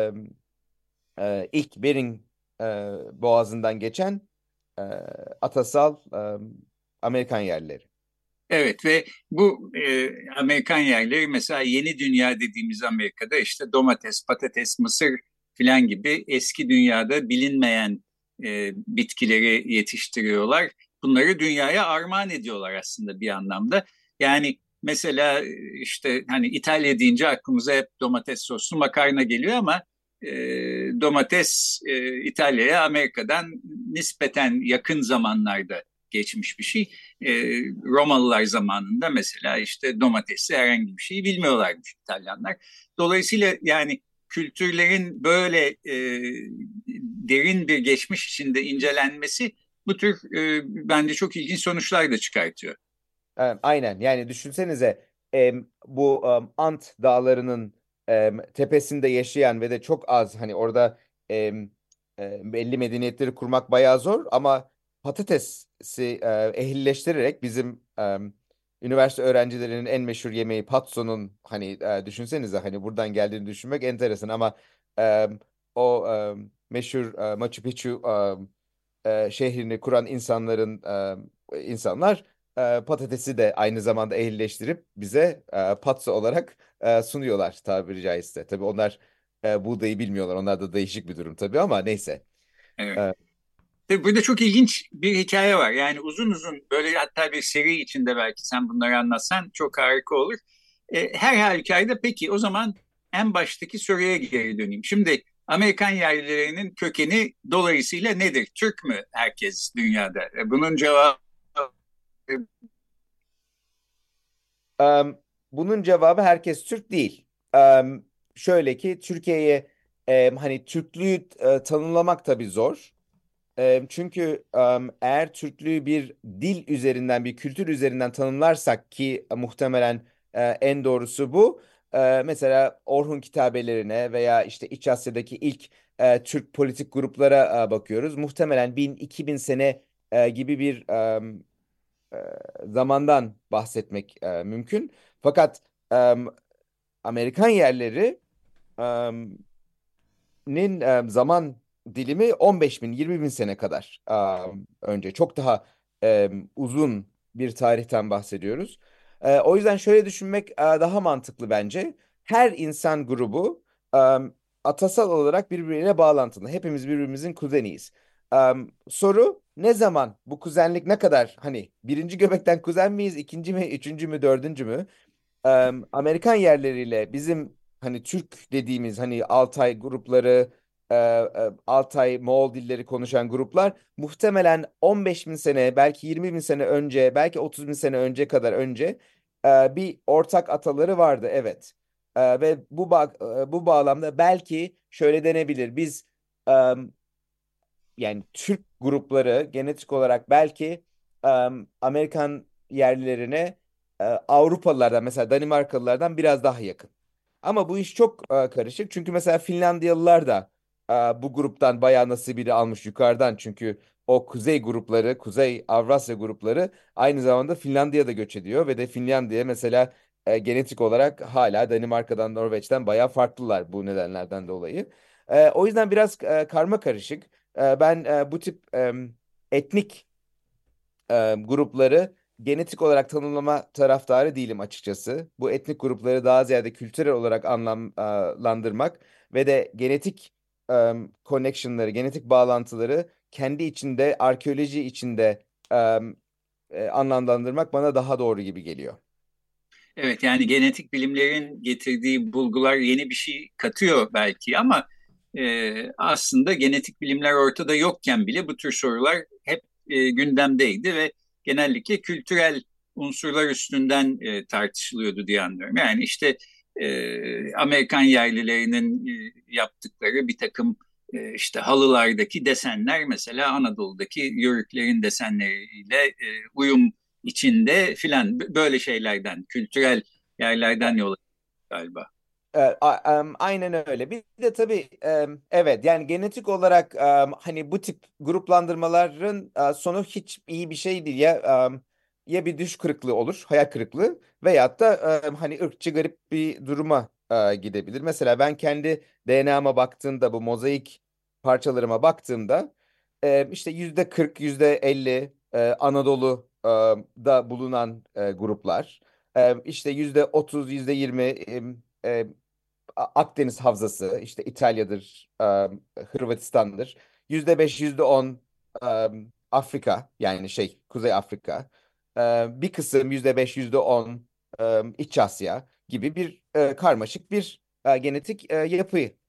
ilk Bering Boğazı'ndan geçen e, atasal Amerikan yerleri. Evet, ve bu Amerikan yerleri mesela yeni dünya dediğimiz Amerika'da işte domates, patates, mısır filan gibi eski dünyada bilinmeyen bitkileri yetiştiriyorlar. Bunları dünyaya armağan ediyorlar aslında bir anlamda. Yani mesela işte hani İtalya deyince aklımıza hep domates soslu makarna geliyor ama e, domates İtalya'ya Amerika'dan nispeten yakın zamanlarda geçmiş bir şey. Romalılar zamanında mesela işte domatesi herhangi bir şeyi bilmiyorlarmış İtalyanlar. Dolayısıyla yani kültürlerin böyle derin bir geçmiş içinde incelenmesi bu tür bence çok ilginç sonuçlar da çıkartıyor. Aynen, yani düşünsenize, bu Ant Dağları'nın tepesinde yaşayan ve de çok az, hani orada belli medeniyetleri kurmak bayağı zor, ama patatesi ehlileştirerek bizim üniversite öğrencilerinin en meşhur yemeği Patson'un, hani düşünsenize, hani buradan geldiğini düşünmek enteresan, ama o meşhur Machu Picchu şehrini kuran insanlar patatesi de aynı zamanda ehlileştirip bize patso olarak sunuyorlar, tabiri caizse. Tabii onlar buğdayı bilmiyorlar. Onlar da değişik bir durum tabii, ama neyse. Evet. E, Tabii burada çok ilginç bir hikaye var. Yani uzun uzun böyle hatta bir seri içinde belki sen bunları anlatsan çok harika olur. Her halükarda peki o zaman en baştaki soruya geri döneyim. Şimdi Amerikan yerlilerinin kökeni dolayısıyla nedir? Türk mü herkes dünyada? Bunun cevabı Bunun cevabı herkes Türk değil. Şöyle ki, Türkiye'ye hani Türklüğü tanımlamak tabii zor. Çünkü eğer Türklüğü bir dil üzerinden, bir kültür üzerinden tanımlarsak, ki muhtemelen en doğrusu bu. Mesela Orhun kitabelerine veya işte İç Asya'daki ilk Türk politik gruplara bakıyoruz. Muhtemelen 1000-2000 sene gibi bir e, zamandan bahsetmek mümkün. Fakat e, Amerikan yerleri nin zaman dilimi 15 bin, 20 bin sene kadar önce. Çok daha uzun bir tarihten bahsediyoruz. O yüzden şöyle düşünmek daha mantıklı bence. Her insan grubu atasal olarak birbiriyle bağlantılı. Hepimiz birbirimizin kuzeniyiz. Soru ne zaman bu kuzenlik ne kadar hani birinci göbekten kuzen miyiz, ikinci mi, üçüncü mü, dördüncü mü? Amerikan yerleriyle bizim hani Türk dediğimiz hani Altay grupları, Altay Moğol dilleri konuşan gruplar muhtemelen 15 bin sene, belki 20 bin sene önce, belki 30 bin sene önce kadar önce bir ortak ataları vardı, evet. Ve bu bağlamda belki şöyle denebilir. Biz e, yani Türk grupları genetik olarak belki Amerikan yerlilerine Avrupalılardan mesela Danimarkalılardan biraz daha yakın. Ama bu iş çok karışık. Çünkü mesela Finlandiyalılar da bu gruptan bayağı nasibini almış yukarıdan. Çünkü o kuzey grupları, Kuzey Avrasya grupları aynı zamanda Finlandiya'da göç ediyor. Ve de Finlandiya mesela genetik olarak hala Danimarka'dan, Norveç'ten bayağı farklılar bu nedenlerden dolayı. O yüzden biraz karma karışık. Ben bu tip etnik grupları genetik olarak tanımlama taraftarı değilim açıkçası. Bu etnik grupları daha ziyade kültürel olarak anlamlandırmak ve de genetik connection'ları, genetik bağlantıları kendi içinde, arkeoloji içinde anlamlandırmak bana daha doğru gibi geliyor. Evet, yani genetik bilimlerin getirdiği bulgular yeni bir şey katıyor belki ama aslında genetik bilimler ortada yokken bile bu tür sorular hep gündemdeydi ve genellikle kültürel unsurlar üstünden tartışılıyordu diye anlıyorum. Yani işte Amerikan yerlilerinin yaptıkları bir takım işte halılardaki desenler mesela Anadolu'daki yörüklerin desenleriyle uyum içinde filan böyle şeylerden, kültürel yerlerden yola çıkıyor galiba. Aynen öyle. Bir de tabii evet yani genetik olarak hani bu tip gruplandırmaların sonu hiç iyi bir şey değil ya, ya bir düş kırıklığı olur, hayal kırıklığı veyahut da hani ırkçı garip bir duruma gidebilir. Mesela ben kendi DNA'ma baktığımda bu mozaik parçalarıma baktığımda işte %40, %50 Anadolu da bulunan gruplar. İşte %30, %20 Akdeniz Havzası, işte İtalya'dır, Hırvatistan'dır. %5, %10 Afrika, yani şey Kuzey Afrika. Bir kısım %5, %10 İç Asya gibi bir karmaşık bir genetik yapıyı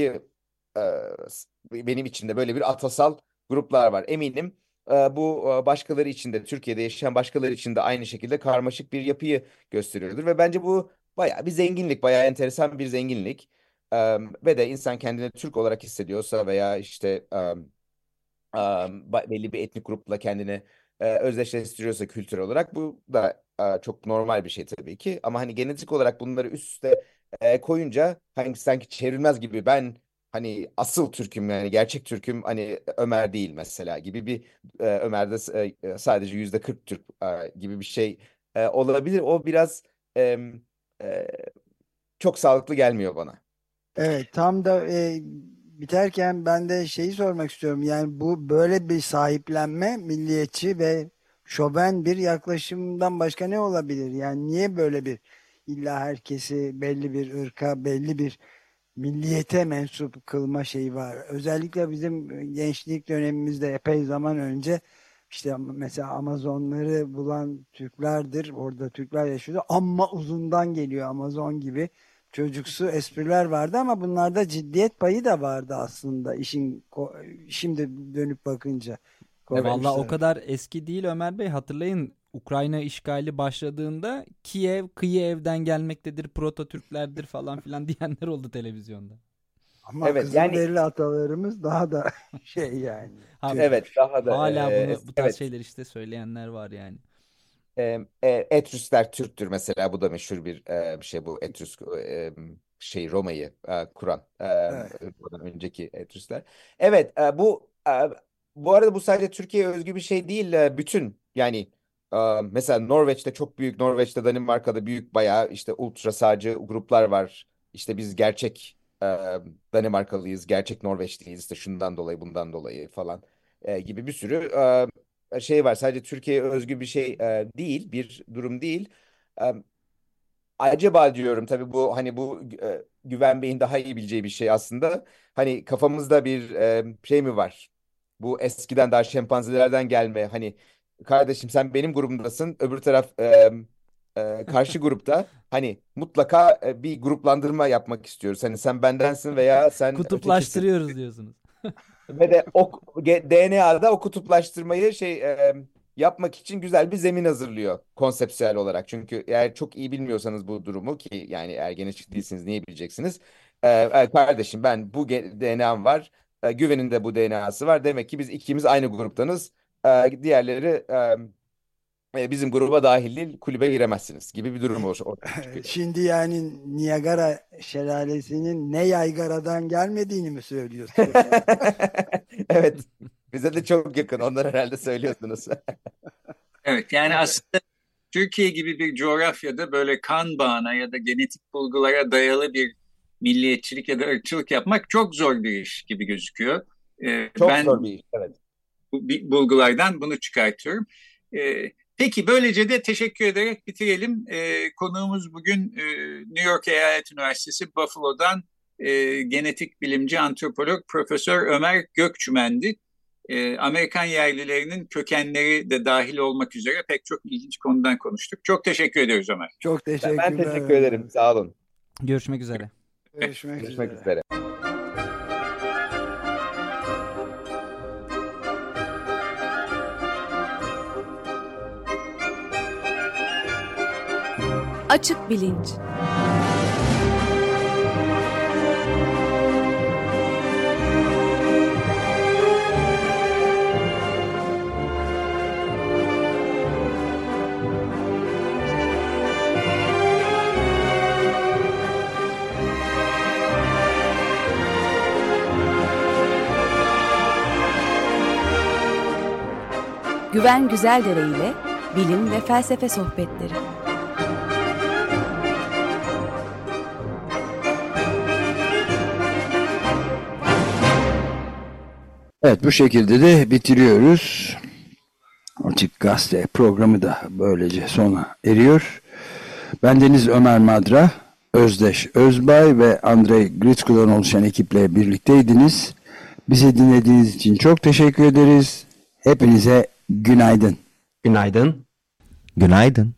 benim içinde böyle bir atasal gruplar var. Eminim bu başkaları için de Türkiye'de yaşayan başkaları için de aynı şekilde karmaşık bir yapıyı gösteriyordur ve bence bu bayağı bir zenginlik, bayağı enteresan bir zenginlik. Ve de insan kendini Türk olarak hissediyorsa veya işte belli bir etnik grupla kendini özdeşleştiriyorsa kültürel olarak bu da çok normal bir şey tabii ki. Ama hani genetik olarak bunları üst üste koyunca hani sanki çevrilmez gibi ben hani asıl Türk'üm yani gerçek Türk'üm hani Ömer değil mesela gibi bir Ömer'de sadece %40 Türk gibi bir şey olabilir. O biraz e, e, çok sağlıklı gelmiyor bana. Evet, tam da biterken ben de şeyi sormak istiyorum. Yani bu böyle bir sahiplenme milliyetçi ve şoven bir yaklaşımdan başka ne olabilir? Yani niye böyle bir illa herkesi belli bir ırka, belli bir milliyete mensup kılma şeyi var? Özellikle bizim gençlik dönemimizde epey zaman önce işte mesela Amazonları bulan Türklerdir. Orada Türkler yaşıyordu. Amma uzundan geliyor Amazon gibi çocuksu espriler vardı ama bunlarda ciddiyet payı da vardı aslında şimdi dönüp bakınca Evet. korkunç Vallahi o taraf. kadar eski değil Ömer Bey. Hatırlayın Ukrayna işgali başladığında Kiev, Kıyev'den gelmektedir, Proto-Türklerdir falan filan diyenler oldu televizyonda. Ama Evet yani Kızılderili atalarımız daha da şey yani Ha, Türk. evet daha da hala bunu bu tarz evet. şeyler işte söyleyenler var yani. Etrüskler Türktür mesela, bu da meşhur bir şey, bu Etrüsk Roma'yı kuran Evet. ondan önceki Etrüskler. Evet, bu arada bu sadece Türkiye'ye özgü bir şey değil, bütün yani mesela Norveç'te çok büyük, Norveç'te Danimarka'da büyük bayağı işte ultra sağcı gruplar var. İşte biz gerçek Danimarkalıyız, gerçek Norveçliyiz işte şundan dolayı bundan dolayı falan gibi bir sürü şey var. Sadece Türkiye'ye özgü bir şey değil, bir durum değil. E, Acaba diyorum, tabii bu hani bu Güven Bey'in daha iyi bileceği bir şey aslında. Hani kafamızda bir şey mi var? Bu eskiden daha şempanzelerden gelme, hani kardeşim sen benim grubumdasın, öbür taraf karşı grupta, hani mutlaka bir gruplandırma yapmak istiyoruz. Hani sen bendensin veya sen ötekisin. Kutuplaştırıyoruz diyorsunuz. Ve de DNA'da o kutuplaştırmayı yapmak için güzel bir zemin hazırlıyor konsepsiyel olarak. Çünkü eğer çok iyi bilmiyorsanız bu durumu, ki yani eğer genetik değilsiniz niye bileceksiniz? Kardeşim ben bu DNA'm var. Güven'in de bu DNA'sı var. Demek ki biz ikimiz aynı gruptanız. Diğerleri bizim gruba dahil değil, kulübe giremezsiniz gibi bir durum ortaya çıkıyor. Şimdi yani Niagara şelalesinin ne yaygara'dan gelmediğini mi söylüyorsun? Evet. Bize de çok yakın. Onlar herhalde söylüyorsunuz. Evet, yani aslında Türkiye gibi bir coğrafyada böyle kan bağına ya da genetik bulgulara dayalı bir milliyetçilik ya da ırkçılık yapmak çok zor bir iş gibi gözüküyor. Çok Ben zor bir iş. Evet. bu bulgulardan bunu çıkartıyorum. Peki böylece de teşekkür ederek bitirelim. Konuğumuz bugün New York Eyalet Üniversitesi Buffalo'dan genetik bilimci antropolog Profesör Ömer Gökçümen'di. Amerikan yerlilerinin kökenleri de dahil olmak üzere pek çok ilginç konudan konuştuk. Çok teşekkür ediyoruz Ömer. Çok Ben teşekkürler. teşekkür ederim. Sağ olun. Görüşmek üzere. Görüşmek Görüşmek üzere. üzere. Açık Bilinç. Güven Güzeldere ile bilim ve felsefe sohbetleri. Evet, bu şekilde de bitiriyoruz. Açık Gazete programı da böylece sona eriyor. Bendeniz Ömer Madra, Özdeş Özbay ve Andrei Gritsku'dan oluşan ekiple birlikteydiniz. Bizi dinlediğiniz için çok teşekkür ederiz. Hepinize günaydın. Günaydın. Günaydın.